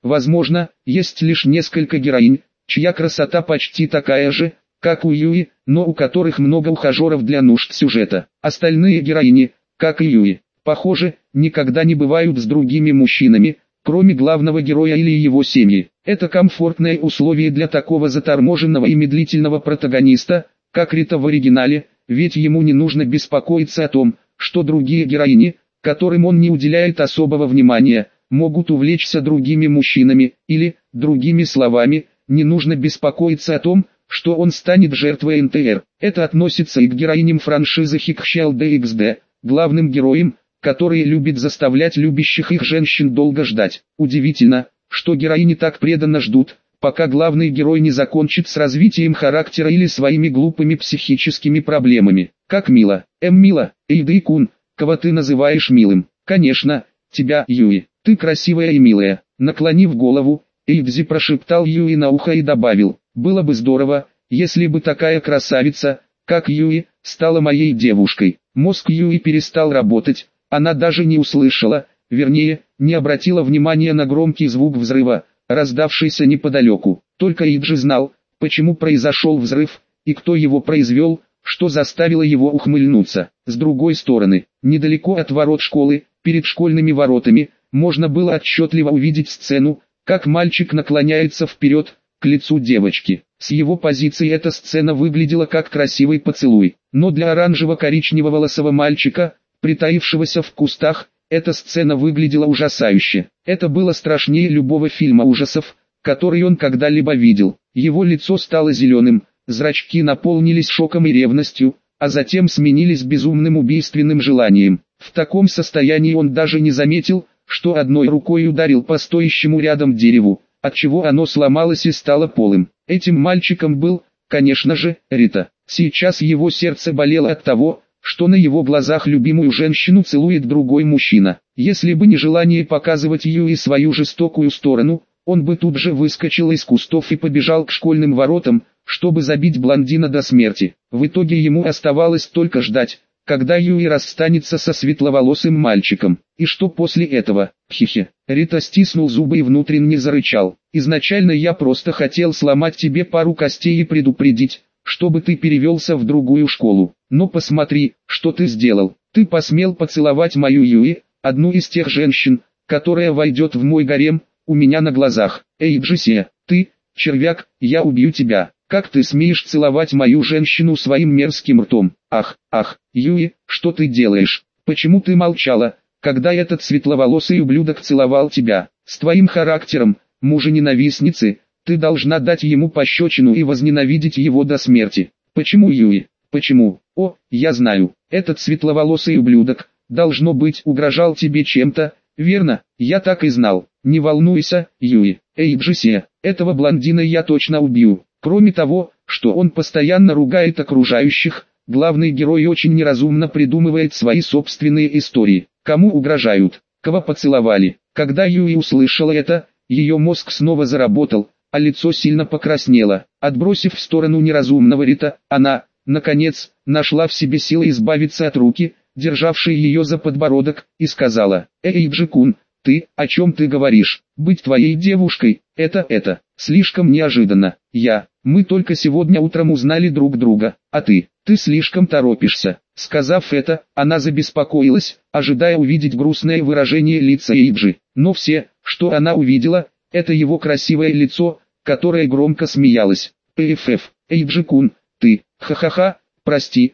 Возможно, есть лишь несколько героинь, чья красота почти такая же, как у Юи, но у которых много ухажеров для нужд сюжета. Остальные героини, как и Юи, похоже, никогда не бывают с другими мужчинами, кроме главного героя или его семьи. Это комфортное условие для такого заторможенного и медлительного протагониста, как Рита в оригинале, ведь ему не нужно беспокоиться о том, что другие героини, которым он не уделяет особого внимания, могут увлечься другими мужчинами, или, другими словами, не нужно беспокоиться о том, что он станет жертвой НТР. Это относится и к героиням франшизы Хикхщал DXD, главным героям, которые любят заставлять любящих их женщин долго ждать. Удивительно, что героини так преданно ждут, пока главный герой не закончит с развитием характера или своими глупыми психическими проблемами. Как мило. Мило, Эйдэй-кун, кого ты называешь милым? Конечно, тебя, Юи. Ты красивая и милая. Наклонив голову, Эйдзи прошептал Юи на ухо и добавил: было бы здорово, если бы такая красавица, как Юи, стала моей девушкой. Мозг Юи перестал работать, она даже не услышала, вернее, не обратила внимания на громкий звук взрыва, раздавшийся неподалеку. Только Эйджи знал, почему произошел взрыв, и кто его произвел, что заставило его ухмыльнуться. С другой стороны, недалеко от ворот школы, перед школьными воротами, можно было отчетливо увидеть сцену, как мальчик наклоняется вперед, к лицу девочки. С его позиции эта сцена выглядела как красивый поцелуй, но для оранжево-коричневого лысого мальчика, притаившегося в кустах, эта сцена выглядела ужасающе. Это было страшнее любого фильма ужасов, который он когда-либо видел. Его лицо стало зеленым, зрачки наполнились шоком и ревностью, а затем сменились безумным убийственным желанием. В таком состоянии он даже не заметил, что одной рукой ударил по стоящему рядом дереву, отчего оно сломалось и стало полым. Этим мальчиком был, конечно же, Рита. Сейчас его сердце болело от того, что на его глазах любимую женщину целует другой мужчина. Если бы не желание показывать ее и свою жестокую сторону, он бы тут же выскочил из кустов и побежал к школьным воротам, чтобы забить блондина до смерти. В итоге ему оставалось только ждать, когда Юи расстанется со светловолосым мальчиком. И что после этого? Хихи. Рита стиснул зубы и внутренне зарычал. Изначально я просто хотел сломать тебе пару костей и предупредить, чтобы ты перевелся в другую школу. Но посмотри, что ты сделал. Ты посмел поцеловать мою Юи, одну из тех женщин, которая войдет в мой гарем, у меня на глазах. Эй, Джесси, ты, червяк, я убью тебя. Как ты смеешь целовать мою женщину своим мерзким ртом? Ах, Юи, что ты делаешь? Почему ты молчала, когда этот светловолосый ублюдок целовал тебя? С твоим характером, мужа-ненавистницы, ты должна дать ему пощечину и возненавидеть его до смерти. Почему, Юи? Почему? О, я знаю, этот светловолосый ублюдок, должно быть, угрожал тебе чем-то, верно? Я так и знал. Не волнуйся, Юи. Эй, Джесси, этого блондина я точно убью. Кроме того, что он постоянно ругает окружающих, главный герой очень неразумно придумывает свои собственные истории. Кому угрожают, кого поцеловали. Когда Юи услышала это, ее мозг снова заработал, а лицо сильно покраснело. Отбросив в сторону неразумного Рита, она, наконец, нашла в себе силы избавиться от руки, державшей ее за подбородок, и сказала: «Эй, Джи-кун, ты, о чем ты говоришь? Быть твоей девушкой, это, слишком неожиданно. Мы только сегодня утром узнали друг друга, а ты слишком торопишься». Сказав это, она забеспокоилась, ожидая увидеть грустное выражение лица Эйджи. Но все, что она увидела, это его красивое лицо, которое громко смеялось. Эйджи-кун, ты, ха-ха-ха, прости,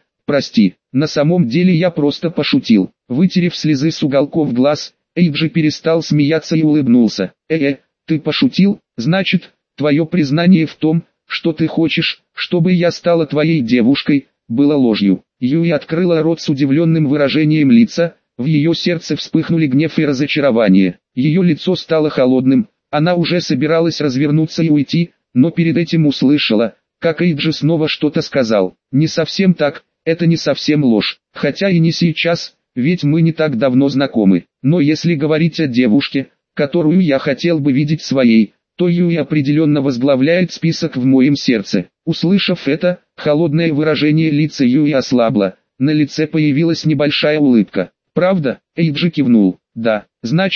на самом деле я просто пошутил. Вытерев слезы с уголков глаз, Эйджи перестал смеяться и улыбнулся. Ты пошутил, значит, твое признание в том, что ты хочешь, чтобы я стала твоей девушкой, было ложью. Юи открыла рот с удивленным выражением лица, в ее сердце вспыхнули гнев и разочарование. Ее лицо стало холодным, она уже собиралась развернуться и уйти, но перед этим услышала, как Эйджи снова что-то сказал. Не совсем так, это не совсем ложь, хотя и не сейчас, ведь мы не так давно знакомы. Но если говорить о девушке, которую я хотел бы видеть своей, то Юи определенно возглавляет список в моем сердце. Услышав это, холодное выражение лица Юи ослабло, на лице появилась небольшая улыбка. Правда? Эйджи кивнул. Да, значит,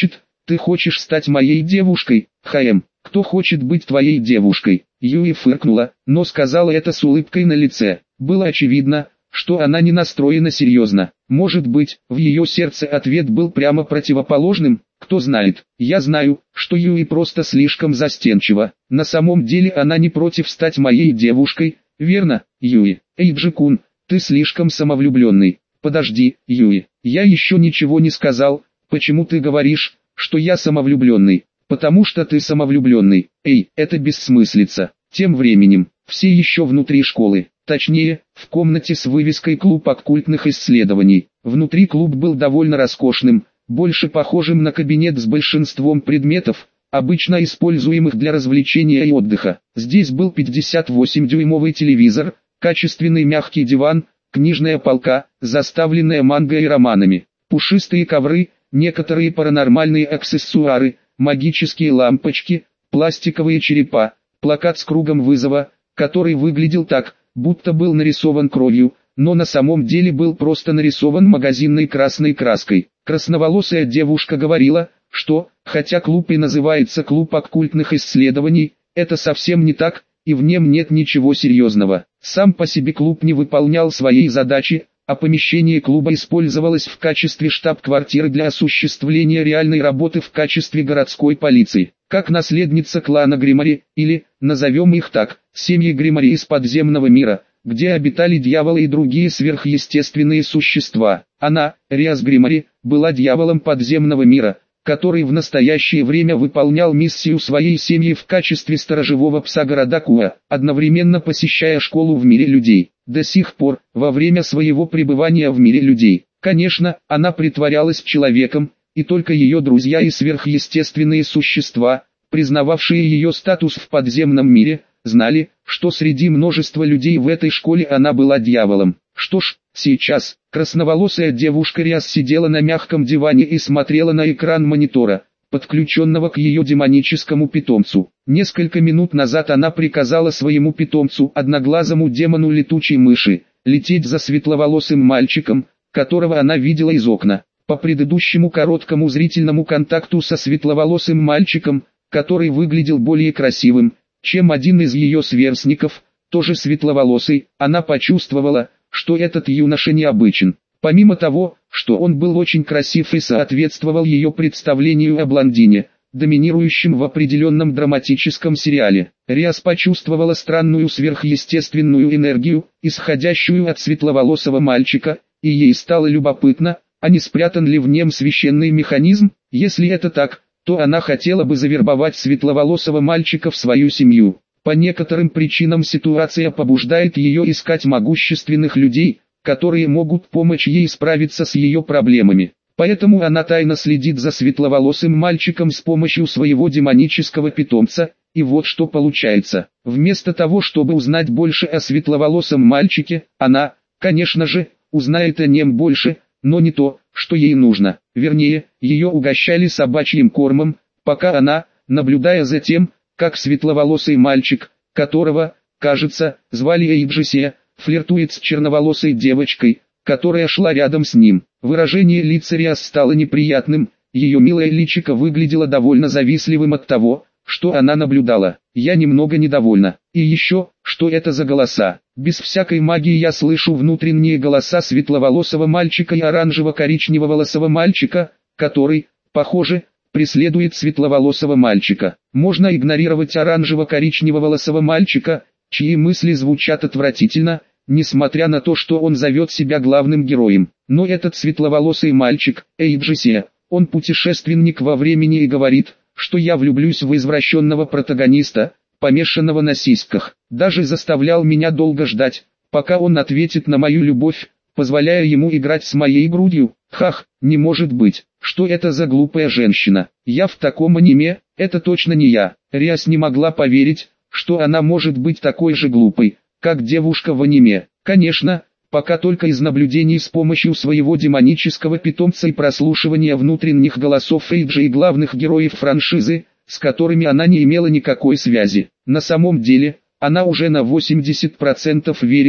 Ты хочешь стать моей девушкой, ХМ? Кто хочет быть твоей девушкой? Юи фыркнула, но сказала это с улыбкой на лице. Было очевидно, что она не настроена серьезно. Может быть, в ее сердце ответ был прямо противоположным, кто знает. Я знаю, что Юи просто слишком застенчива. На самом деле она не против стать моей девушкой, верно, Юи? Эйджи-кун, ты слишком самовлюбленный. Подожди, Юи, я еще ничего не сказал. Почему ты говоришь, что я самовлюбленный? Потому что ты самовлюбленный. Эй, это бессмыслица. Тем временем, все еще внутри школы. Точнее, в комнате с вывеской «Клуб оккультных исследований». Внутри клуб был довольно роскошным, больше похожим на кабинет с большинством предметов, обычно используемых для развлечения и отдыха. Здесь был 58-дюймовый телевизор, качественный мягкий диван, книжная полка, заставленная манго и романами, пушистые ковры, некоторые паранормальные аксессуары, магические лампочки, пластиковые черепа, плакат с кругом вызова, который выглядел так, будто был нарисован кровью, но на самом деле был просто нарисован магазинной красной краской. Красноволосая девушка говорила, что, хотя клуб и называется «Клуб оккультных исследований», это совсем не так, и в нем нет ничего серьезного. Сам по себе клуб не выполнял своей задачи, а помещение клуба использовалось в качестве штаб-квартиры для осуществления реальной работы в качестве городской полиции. Как наследница клана Гримари, или, назовем их так, семьи Гримари из подземного мира, где обитали дьяволы и другие сверхъестественные существа. Она, Риас Гримари, была дьяволом подземного мира, который в настоящее время выполнял миссию своей семьи в качестве сторожевого пса города Куа, одновременно посещая школу в мире людей. До сих пор, во время своего пребывания в мире людей, конечно, она притворялась человеком, и только ее друзья и сверхъестественные существа, признававшие ее статус в подземном мире, знали, что среди множества людей в этой школе она была дьяволом. Что ж, сейчас, красноволосая девушка Риас сидела на мягком диване и смотрела на экран монитора, подключенного к ее демоническому питомцу. Несколько минут назад она приказала своему питомцу, одноглазому демону летучей мыши, лететь за светловолосым мальчиком, которого она видела из окна. По предыдущему короткому зрительному контакту со светловолосым мальчиком, который выглядел более красивым, чем один из ее сверстников, тоже светловолосый, она почувствовала, что этот юноша необычен. Помимо того, что он был очень красив и соответствовал ее представлению о блондине, доминирующем в определенном драматическом сериале, Риас почувствовала странную сверхъестественную энергию, исходящую от светловолосого мальчика, и ей стало любопытно, а не спрятан ли в нем священный механизм. Если это так, то она хотела бы завербовать светловолосого мальчика в свою семью. По некоторым причинам ситуация побуждает ее искать могущественных людей, которые могут помочь ей справиться с ее проблемами. Поэтому она тайно следит за светловолосым мальчиком с помощью своего демонического питомца, и вот что получается. Вместо того, чтобы узнать больше о светловолосом мальчике, она, конечно же, узнает о нем больше, но не то, что ей нужно. Вернее, ее угощали собачьим кормом, пока она, наблюдая за тем, как светловолосый мальчик, которого, кажется, звали Эйджисе, флиртует с черноволосой девочкой, которая шла рядом с ним. Выражение лица Риас стало неприятным, ее милое личико выглядело довольно завистливым от того, что она наблюдала. Я немного недовольна. И еще, что это за голоса? Без всякой магии я слышу внутренние голоса светловолосого мальчика и оранжево-коричневого волосого мальчика, который, похоже, преследует светловолосого мальчика. Можно игнорировать оранжево-коричневого волосого мальчика, чьи мысли звучат отвратительно, несмотря на то, что он зовет себя главным героем. Но этот светловолосый мальчик, Эйджисе, он путешественник во времени и говорит, что я влюблюсь в извращенного протагониста, помешанного на сиськах. Даже заставлял меня долго ждать, пока он ответит на мою любовь, позволяя ему играть с моей грудью. Хах, не может быть, что это за глупая женщина. Я в таком аниме, это точно не я. Риас не могла поверить, что она может быть такой же глупой, как девушка в аниме. Конечно, пока только из наблюдений с помощью своего демонического питомца и прослушивания внутренних голосов Эйджи и главных героев франшизы, с которыми она не имела никакой связи. На самом деле, она уже на 80% верила,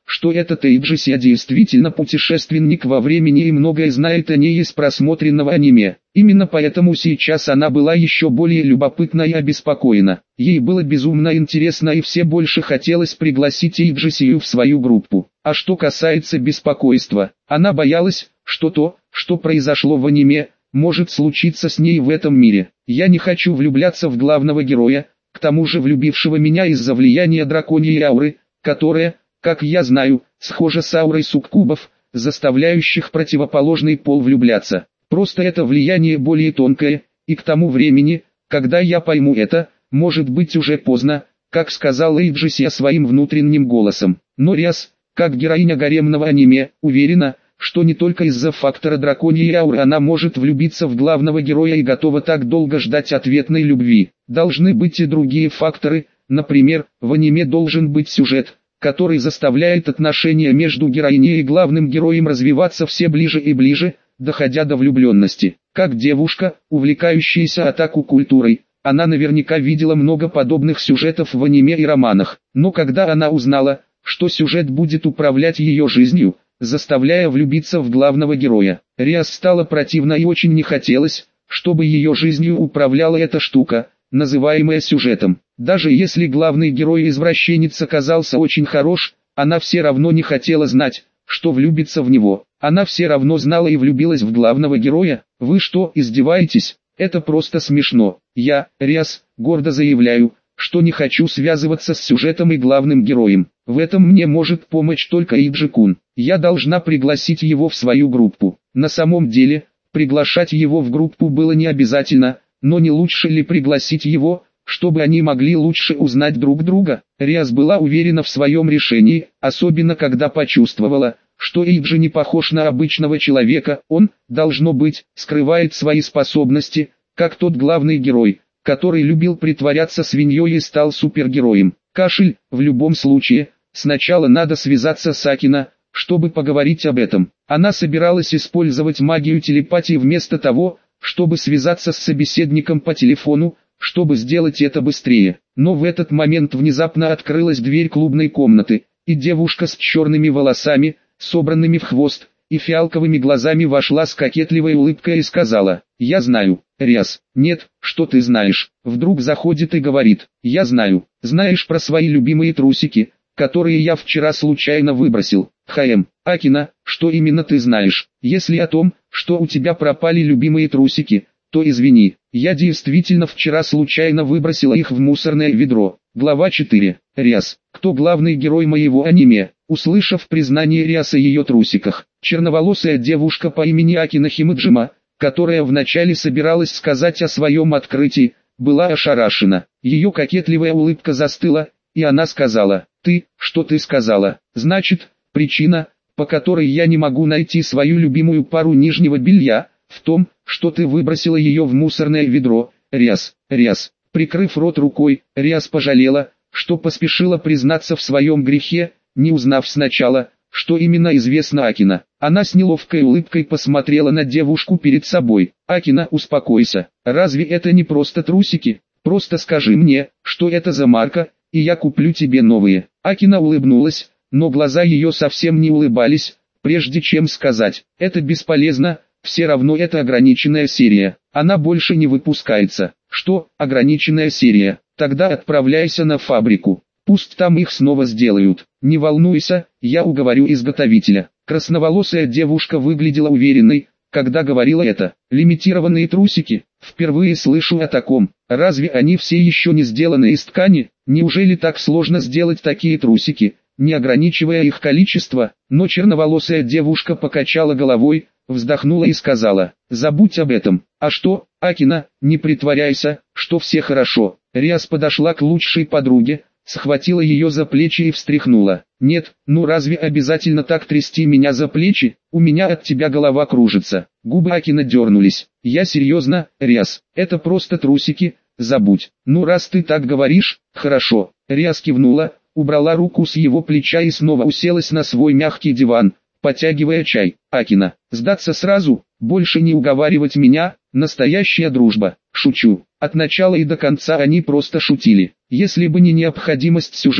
что этот Эйджисия действительно путешественник во времени и многое знает о ней из просмотренного аниме. Именно поэтому сейчас она была еще более любопытна и обеспокоена. Ей было безумно интересно и все больше хотелось пригласить Эйджисию в свою группу. А что касается беспокойства, она боялась, что то, что произошло в аниме, может случиться с ней в этом мире. Я не хочу влюбляться в главного героя, к тому же влюбившего меня из-за влияния драконьей ауры, которая, как я знаю, схожа с аурой суккубов, заставляющих противоположный пол влюбляться. Просто это влияние более тонкое, и к тому времени, когда я пойму это, может быть уже поздно, как сказал Эйджисия своим внутренним голосом. Но Риас, как героиня гаремного аниме, уверена, что не только из-за фактора драконьей ауры она может влюбиться в главного героя и готова так долго ждать ответной любви. Должны быть и другие факторы, например, в аниме должен быть сюжет, который заставляет отношения между героиней и главным героем развиваться все ближе и ближе, доходя до влюбленности. Как девушка, увлекающаяся атаку культурой, она наверняка видела много подобных сюжетов в аниме и романах. Но когда она узнала, что сюжет будет управлять ее жизнью, заставляя влюбиться в главного героя, Риас стало противно и очень не хотелось, чтобы ее жизнью управляла эта штука, называемая сюжетом. Даже если главный герой-извращенец оказался очень хорош, она все равно не хотела знать, что влюбится в него. Она все равно знала и влюбилась в главного героя. Вы что, издеваетесь? Это просто смешно. Я, Риас, гордо заявляю, что не хочу связываться с сюжетом и главным героем. В этом мне может помочь только Эйджи-кун. Я должна пригласить его в свою группу. На самом деле, приглашать его в группу было не обязательно, но не лучше ли пригласить его, чтобы они могли лучше узнать друг друга? Риас была уверена в своем решении, особенно когда почувствовала, что Эйджи не похож на обычного человека. Он, должно быть, скрывает свои способности, как тот главный герой, который любил притворяться свиньей и стал супергероем. Кашель, в любом случае, сначала надо связаться с Акино, чтобы поговорить об этом. Она собиралась использовать магию телепатии вместо того, чтобы связаться с собеседником по телефону, чтобы сделать это быстрее. Но в этот момент внезапно открылась дверь клубной комнаты, и девушка с черными волосами, собранными в хвост, и фиалковыми глазами вошла с кокетливой улыбкой и сказала: «Я знаю, Риас». «Нет, что ты знаешь?» Вдруг заходит и говорит: «Я знаю, знаешь про свои любимые трусики, которые я вчера случайно выбросил». Акино, что именно ты знаешь? Если о том, что у тебя пропали любимые трусики, то извини, я действительно вчера случайно выбросила их в мусорное ведро. Глава 4. Риас. Кто главный герой моего аниме? Услышав признание Риаса о ее трусиках, черноволосая девушка по имени Акино Химаджима, которая вначале собиралась сказать о своем открытии, была ошарашена. Ее кокетливая улыбка застыла, и она сказала: «Ты, что ты сказала? Значит, причина, по которой я не могу найти свою любимую пару нижнего белья, в том, что ты выбросила ее в мусорное ведро». Риас. Прикрыв рот рукой, Риас пожалела, что поспешила признаться в своем грехе, не узнав сначала, что именно известно Акино. Она с неловкой улыбкой посмотрела на девушку перед собой. «Акино, успокойся. Разве это не просто трусики? Просто скажи мне, что это за марка, и я куплю тебе новые». Акино улыбнулась, но глаза ее совсем не улыбались, прежде чем сказать: «Это бесполезно, все равно это ограниченная серия, она больше не выпускается». «Что, ограниченная серия? Тогда отправляйся на фабрику, пусть там их снова сделают». «Не волнуйся, я уговорю изготовителя». Красноволосая девушка выглядела уверенной, когда говорила это. «Лимитированные трусики? Впервые слышу о таком. Разве они все еще не сделаны из ткани? Неужели так сложно сделать такие трусики, не ограничивая их количество?» Но черноволосая девушка покачала головой, вздохнула и сказала: «Забудь об этом». «А что, Акино, не притворяйся, что все хорошо». Риас подошла к лучшей подруге, схватила ее за плечи и встряхнула. «Нет, ну разве обязательно так трясти меня за плечи? У меня от тебя голова кружится». Губы Акино дернулись. «Я серьезно, Риас, это просто трусики, забудь». «Ну раз ты так говоришь, хорошо». Риас кивнула, убрала руку с его плеча и снова уселась на свой мягкий диван, потягивая чай. «Акино, сдаться сразу, больше не уговаривать меня, настоящая дружба». «Шучу». От начала и до конца они просто шутили. Если бы не необходимость сюжета,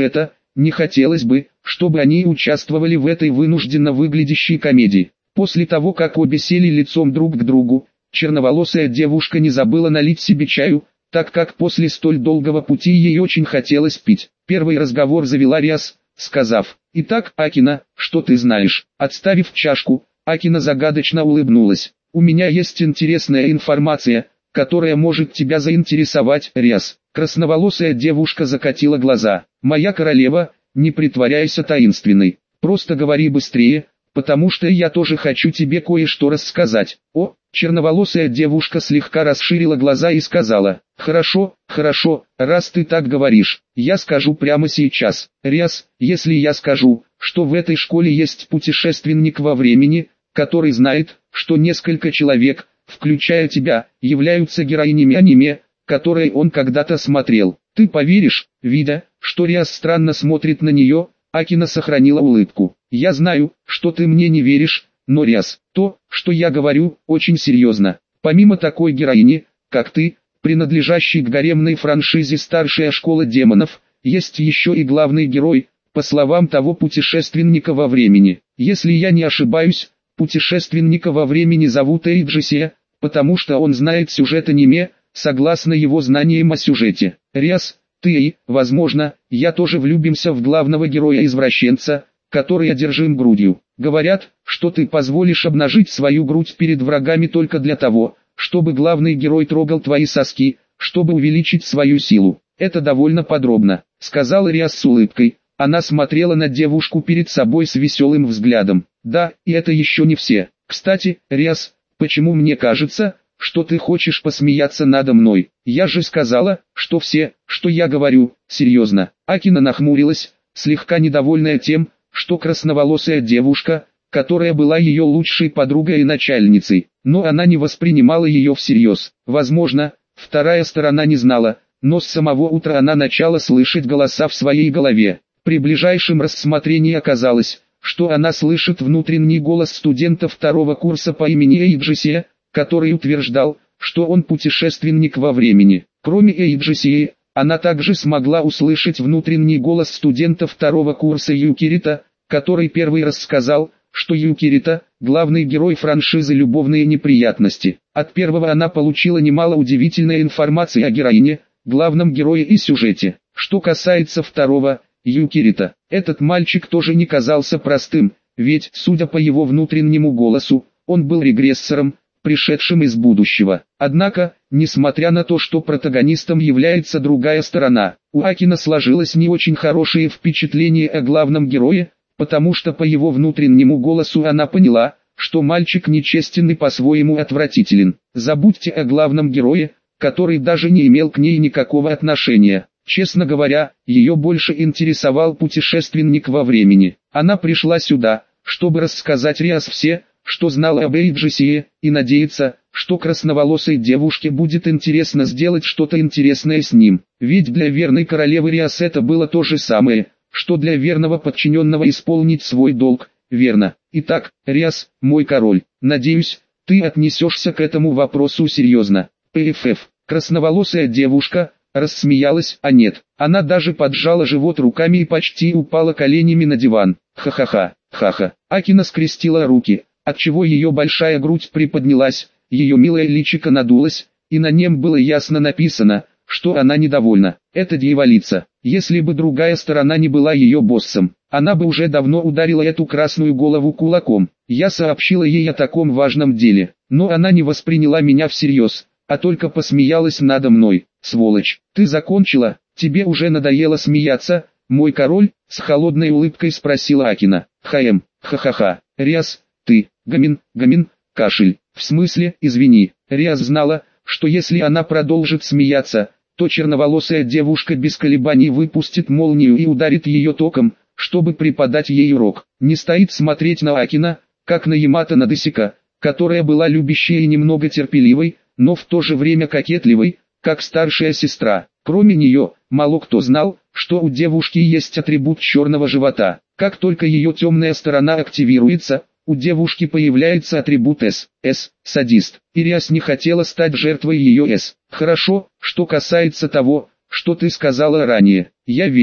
не хотелось бы, чтобы они участвовали в этой вынужденно выглядящей комедии. После того, как обе сели лицом друг к другу, черноволосая девушка не забыла налить себе чаю, так как после столь долгого пути ей очень хотелось пить. Первый разговор завела Риас, сказав: «Итак, Акина, что ты знаешь?» Отставив чашку, Акина загадочно улыбнулась. «У меня есть интересная информация, которая может тебя заинтересовать, Риас». Красноволосая девушка закатила глаза. «Моя королева, не притворяйся таинственной. Просто говори быстрее, потому что я тоже хочу тебе кое-что рассказать». О, черноволосая девушка слегка расширила глаза и сказала: «Хорошо, хорошо, раз ты так говоришь, я скажу прямо сейчас. Риас, если я скажу, что в этой школе есть путешественник во времени, который знает, что несколько человек, включая тебя, являются героинями аниме, которые он когда-то смотрел, ты поверишь?» Видя, что Риас странно смотрит на нее, Акина сохранила улыбку. «Я знаю, что ты мне не веришь, но Риас, то, что я говорю, очень серьезно. Помимо такой героини, как ты, принадлежащей к гаремной франшизе «Старшая школа демонов», есть еще и главный герой, по словам того путешественника во времени. Если я не ошибаюсь, путешественника во времени зовут Эйджисия, потому что он знает сюжет аниме, согласно его знаниям о сюжете. Риас, ты и, возможно, я тоже влюбимся в главного героя-извращенца, который одержим грудью. Говорят, что ты позволишь обнажить свою грудь перед врагами только для того, чтобы главный герой трогал твои соски, чтобы увеличить свою силу. Это довольно подробно», — сказала Риас с улыбкой. Она смотрела на девушку перед собой с веселым взглядом. «Да, и это еще не все. Кстати, Риас, почему мне кажется, что ты хочешь посмеяться надо мной? Я же сказала, что все, что я говорю, серьезно». Акина нахмурилась, слегка недовольная тем, что красноволосая девушка, которая была ее лучшей подругой и начальницей, но она не воспринимала ее всерьез. Возможно, вторая сторона не знала, но с самого утра она начала слышать голоса в своей голове. При ближайшем рассмотрении оказалось, что она слышит внутренний голос студента второго курса по имени Эйджисия, который утверждал, что он путешественник во времени. Кроме Эйджисии, она также смогла услышать внутренний голос студента второго курса Юкирита, который первый раз сказал, что Юкирита – главный герой франшизы «Любовные неприятности». От первого она получила немало удивительной информации о героине, главном герое и сюжете. Что касается второго, Юкирита, этот мальчик тоже не казался простым, ведь, судя по его внутреннему голосу, он был регрессором, пришедшим из будущего. Однако, несмотря на то, что протагонистом является другая сторона, у Акина сложилось не очень хорошее впечатление о главном герое, потому что по его внутреннему голосу она поняла, что мальчик нечестен и по-своему отвратителен. Забудьте о главном герое, который даже не имел к ней никакого отношения. Честно говоря, ее больше интересовал путешественник во времени. Она пришла сюда, чтобы рассказать Риас все, что знала об Эйджисии, и надеется, что красноволосой девушке будет интересно сделать что-то интересное с ним. Ведь для верной королевы Риас это было то же самое, что для верного подчиненного исполнить свой долг, верно? Итак, Риас, мой король, надеюсь, ты отнесешься к этому вопросу серьезно. ПФФ. Красноволосая девушка рассмеялась, а нет, она даже поджала живот руками и почти упала коленями на диван. Ха-ха-ха, ха-ха. Акина скрестила руки, отчего ее большая грудь приподнялась, ее милое личико надулось, и на нем было ясно написано, что она недовольна. Это дьяволица. Если бы другая сторона не была ее боссом, она бы уже давно ударила эту красную голову кулаком. Я сообщила ей о таком важном деле, но она не восприняла меня всерьез, а только посмеялась надо мной. Сволочь, ты закончила? Тебе уже надоело смеяться, мой король? С холодной улыбкой спросила Акина. Ха-ха-ха. Риас, ты, гамин, кашель. В смысле, извини. Риас знала, что если она продолжит смеяться, то черноволосая девушка без колебаний выпустит молнию и ударит ее током, чтобы преподать ей урок. Не стоит смотреть на Акина, как на Ямато Надесика, которая была любящей и немного терпеливой, но в то же время кокетливой, как старшая сестра. Кроме нее, мало кто знал, что у девушки есть атрибут черного живота. Как только ее темная сторона активируется, у девушки появляется атрибут С. Садист. Риас не хотела стать жертвой ее С. Хорошо, что касается того, что ты сказала ранее. Я верю.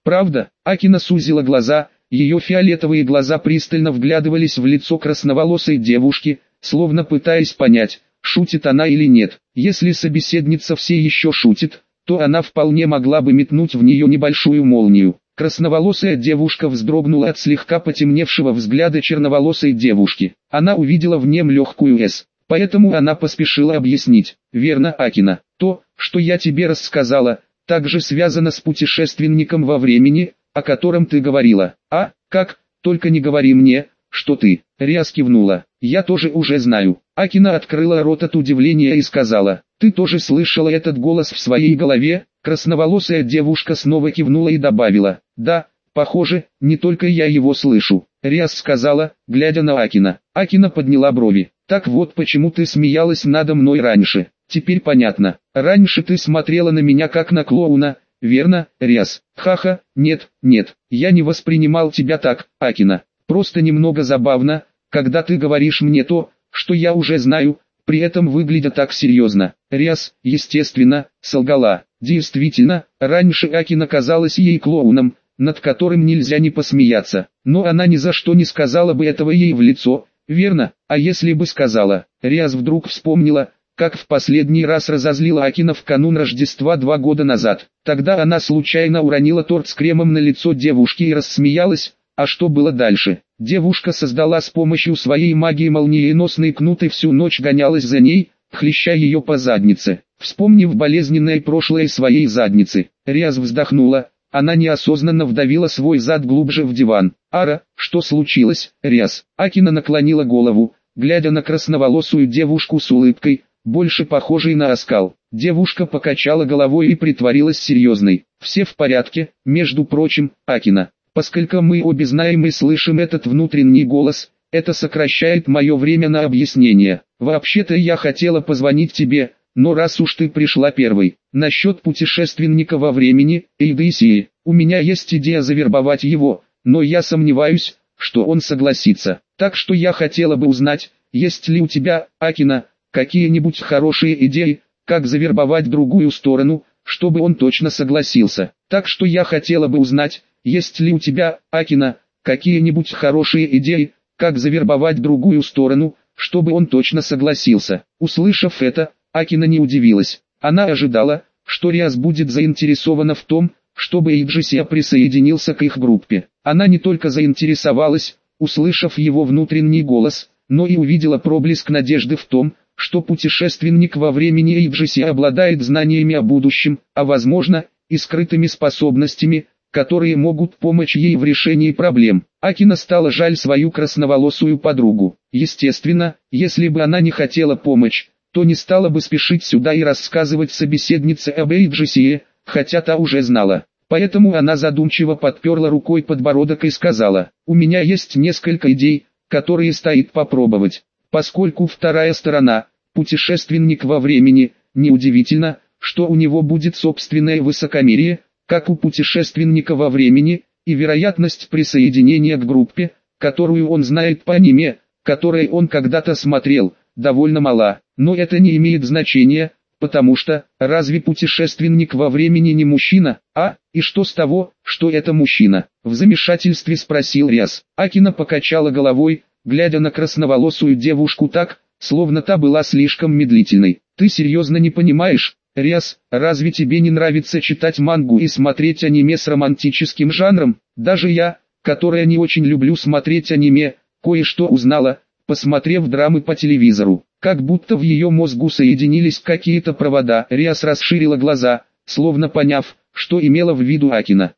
Правда? Акина сузила глаза, ее фиолетовые глаза пристально вглядывались в лицо красноволосой девушки, словно пытаясь понять, шутит она или нет. Если собеседница все еще шутит, то она вполне могла бы метнуть в нее небольшую молнию. Красноволосая девушка вздрогнула от слегка потемневшего взгляда черноволосой девушки. Она увидела в нем легкую «С». Поэтому она поспешила объяснить. «Верно, Акина, то, что я тебе рассказала, также связано с путешественником во времени, о котором ты говорила. А, как, только не говори мне, что ты». Риас кивнула. «Я тоже уже знаю». Акина открыла рот от удивления и сказала: «Ты тоже слышала этот голос в своей голове?» Красноволосая девушка снова кивнула и добавила: «Да, похоже, не только я его слышу». Риас сказала, глядя на Акина. Акина подняла брови. «Так вот почему ты смеялась надо мной раньше. Теперь понятно. Раньше ты смотрела на меня как на клоуна, верно, Риас?» «Ха-ха, нет, я не воспринимал тебя так, Акина. Просто немного забавно, когда ты говоришь мне то, что я уже знаю, при этом выглядя так серьезно». Риас, естественно, солгала. Действительно, раньше Акина казалась ей клоуном, над которым нельзя не посмеяться. Но она ни за что не сказала бы этого ей в лицо, верно? А если бы сказала? Риас вдруг вспомнила, как в последний раз разозлила Акина в канун Рождества 2 года назад. Тогда она случайно уронила торт с кремом на лицо девушки и рассмеялась. А что было дальше? Девушка создала с помощью своей магии молниеносный кнут и всю ночь гонялась за ней, хлеща ее по заднице. Вспомнив болезненное прошлое своей задницы, Риас вздохнула. Она неосознанно вдавила свой зад глубже в диван. «Ара, что случилось, Риас?» Акина наклонила голову, глядя на красноволосую девушку с улыбкой, больше похожей на оскал. Девушка покачала головой и притворилась серьезной. «Все в порядке, между прочим, Акина. Поскольку мы обе знаем и слышим этот внутренний голос, это сокращает мое время на объяснение. Вообще-то я хотела позвонить тебе, но раз уж ты пришла первой, насчет путешественника во времени, Эйдесии, у меня есть идея завербовать его, но я сомневаюсь, что он согласится. Так что я хотела бы узнать, есть ли у тебя, Акина, какие-нибудь хорошие идеи, как завербовать другую сторону, чтобы он точно согласился. Так что я хотела бы узнать, есть ли у тебя, Акина, какие-нибудь хорошие идеи, как завербовать другую сторону, чтобы он точно согласился. Услышав это, Акина не удивилась. Она ожидала, что Риас будет заинтересована в том, чтобы Эйджисия присоединился к их группе. Она не только заинтересовалась, услышав его внутренний голос, но и увидела проблеск надежды в том, что путешественник во времени Эйджисия обладает знаниями о будущем, а возможно, и скрытыми способностями, которые могут помочь ей в решении проблем. Акина стало жаль свою красноволосую подругу. Естественно, если бы она не хотела помочь, то не стала бы спешить сюда и рассказывать собеседнице об Эйджисии, хотя та уже знала. Поэтому она задумчиво подперла рукой подбородок и сказала: «У меня есть несколько идей, которые стоит попробовать. Поскольку вторая сторона, путешественник во времени, неудивительно, что у него будет собственное высокомерие, как у путешественника во времени, и вероятность присоединения к группе, которую он знает по аниме, которое он когда-то смотрел, довольно мала. Но это не имеет значения, потому что, разве путешественник во времени не мужчина, а? И что с того, что это мужчина?» В замешательстве спросил Риас. Акина покачала головой, глядя на красноволосую девушку так, словно та была слишком медлительной. «Ты серьезно не понимаешь, Риас, разве тебе не нравится читать мангу и смотреть аниме с романтическим жанром? Даже я, которая не очень люблю смотреть аниме, кое-что узнала, посмотрев драмы по телевизору. Как будто в ее мозгу соединились какие-то провода». Риас расширила глаза, словно поняв, что имела в виду Акина.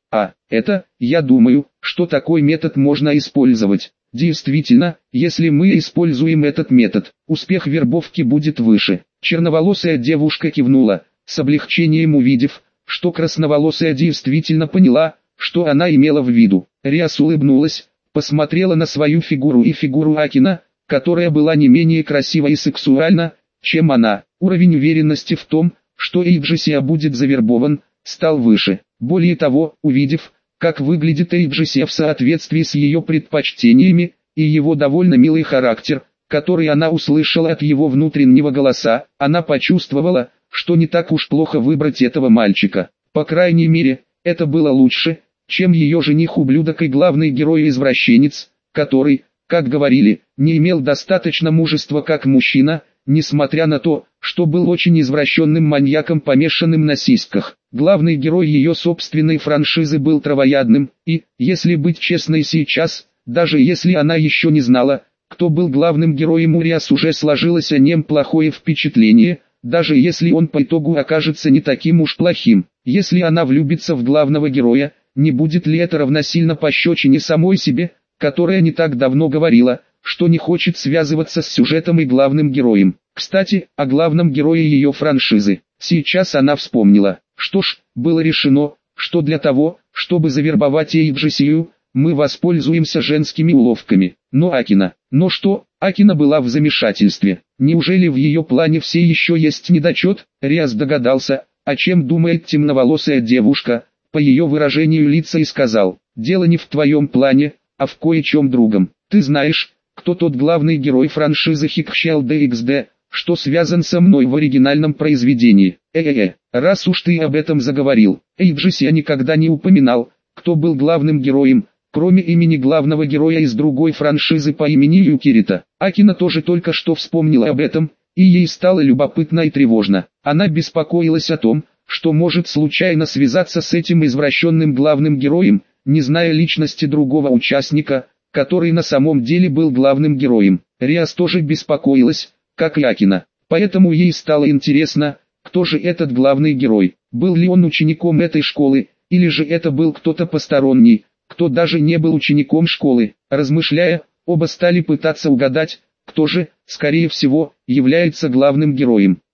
Я думаю, что такой метод можно использовать. Действительно, если мы используем этот метод, успех вербовки будет выше». Черноволосая девушка кивнула, с облегчением увидев, что красноволосая действительно поняла, что она имела в виду. Риас улыбнулась, посмотрела на свою фигуру и фигуру Акина, которая была не менее красива и сексуальна, чем она. Уровень уверенности в том, что Эйджисия будет завербован, стал выше. Более того, увидев, как выглядит Эйджисия в соответствии с ее предпочтениями, и его довольно милый характер, который она услышала от его внутреннего голоса, она почувствовала, что не так уж плохо выбрать этого мальчика. По крайней мере, это было лучше, чем ее жених-ублюдок и главный герой-извращенец, который, как говорили, не имел достаточно мужества как мужчина, несмотря на то, что был очень извращенным маньяком, помешанным на сиськах. Главный герой ее собственной франшизы был травоядным, и, если быть честной сейчас, даже если она еще не знала, кто был главным героем, у Риас уже сложилось о нем плохое впечатление, даже если он по итогу окажется не таким уж плохим. Если она влюбится в главного героя, не будет ли это равносильно пощечине самой себе, которая не так давно говорила, что не хочет связываться с сюжетом и главным героем. Кстати, о главном герое ее франшизы. Сейчас она вспомнила. Что ж, было решено, что для того, чтобы завербовать Эйджисию, мы воспользуемся женскими уловками. Но что? Акина была в замешательстве. Неужели в ее плане все еще есть недочет? Риас догадался, о чем думает темноволосая девушка, по ее выражению лица, и сказал: дело не в твоем плане, а в кое-чем другом. Ты знаешь, кто тот главный герой франшизы Хикхщал DXD, что связан со мной в оригинальном произведении? Раз уж ты об этом заговорил, Эйджисия никогда не упоминал, кто был главным героем, кроме имени главного героя из другой франшизы по имени Юкирита. Акина тоже только что вспомнила об этом, и ей стало любопытно и тревожно. Она беспокоилась о том, что может случайно связаться с этим извращенным главным героем, не зная личности другого участника, который на самом деле был главным героем. Риас тоже беспокоилась, как и Акина. Поэтому ей стало интересно, кто же этот главный герой. Был ли он учеником этой школы, или же это был кто-то посторонний, кто даже не был учеником школы. Размышляя, оба стали пытаться угадать, кто же, скорее всего, является главным героем.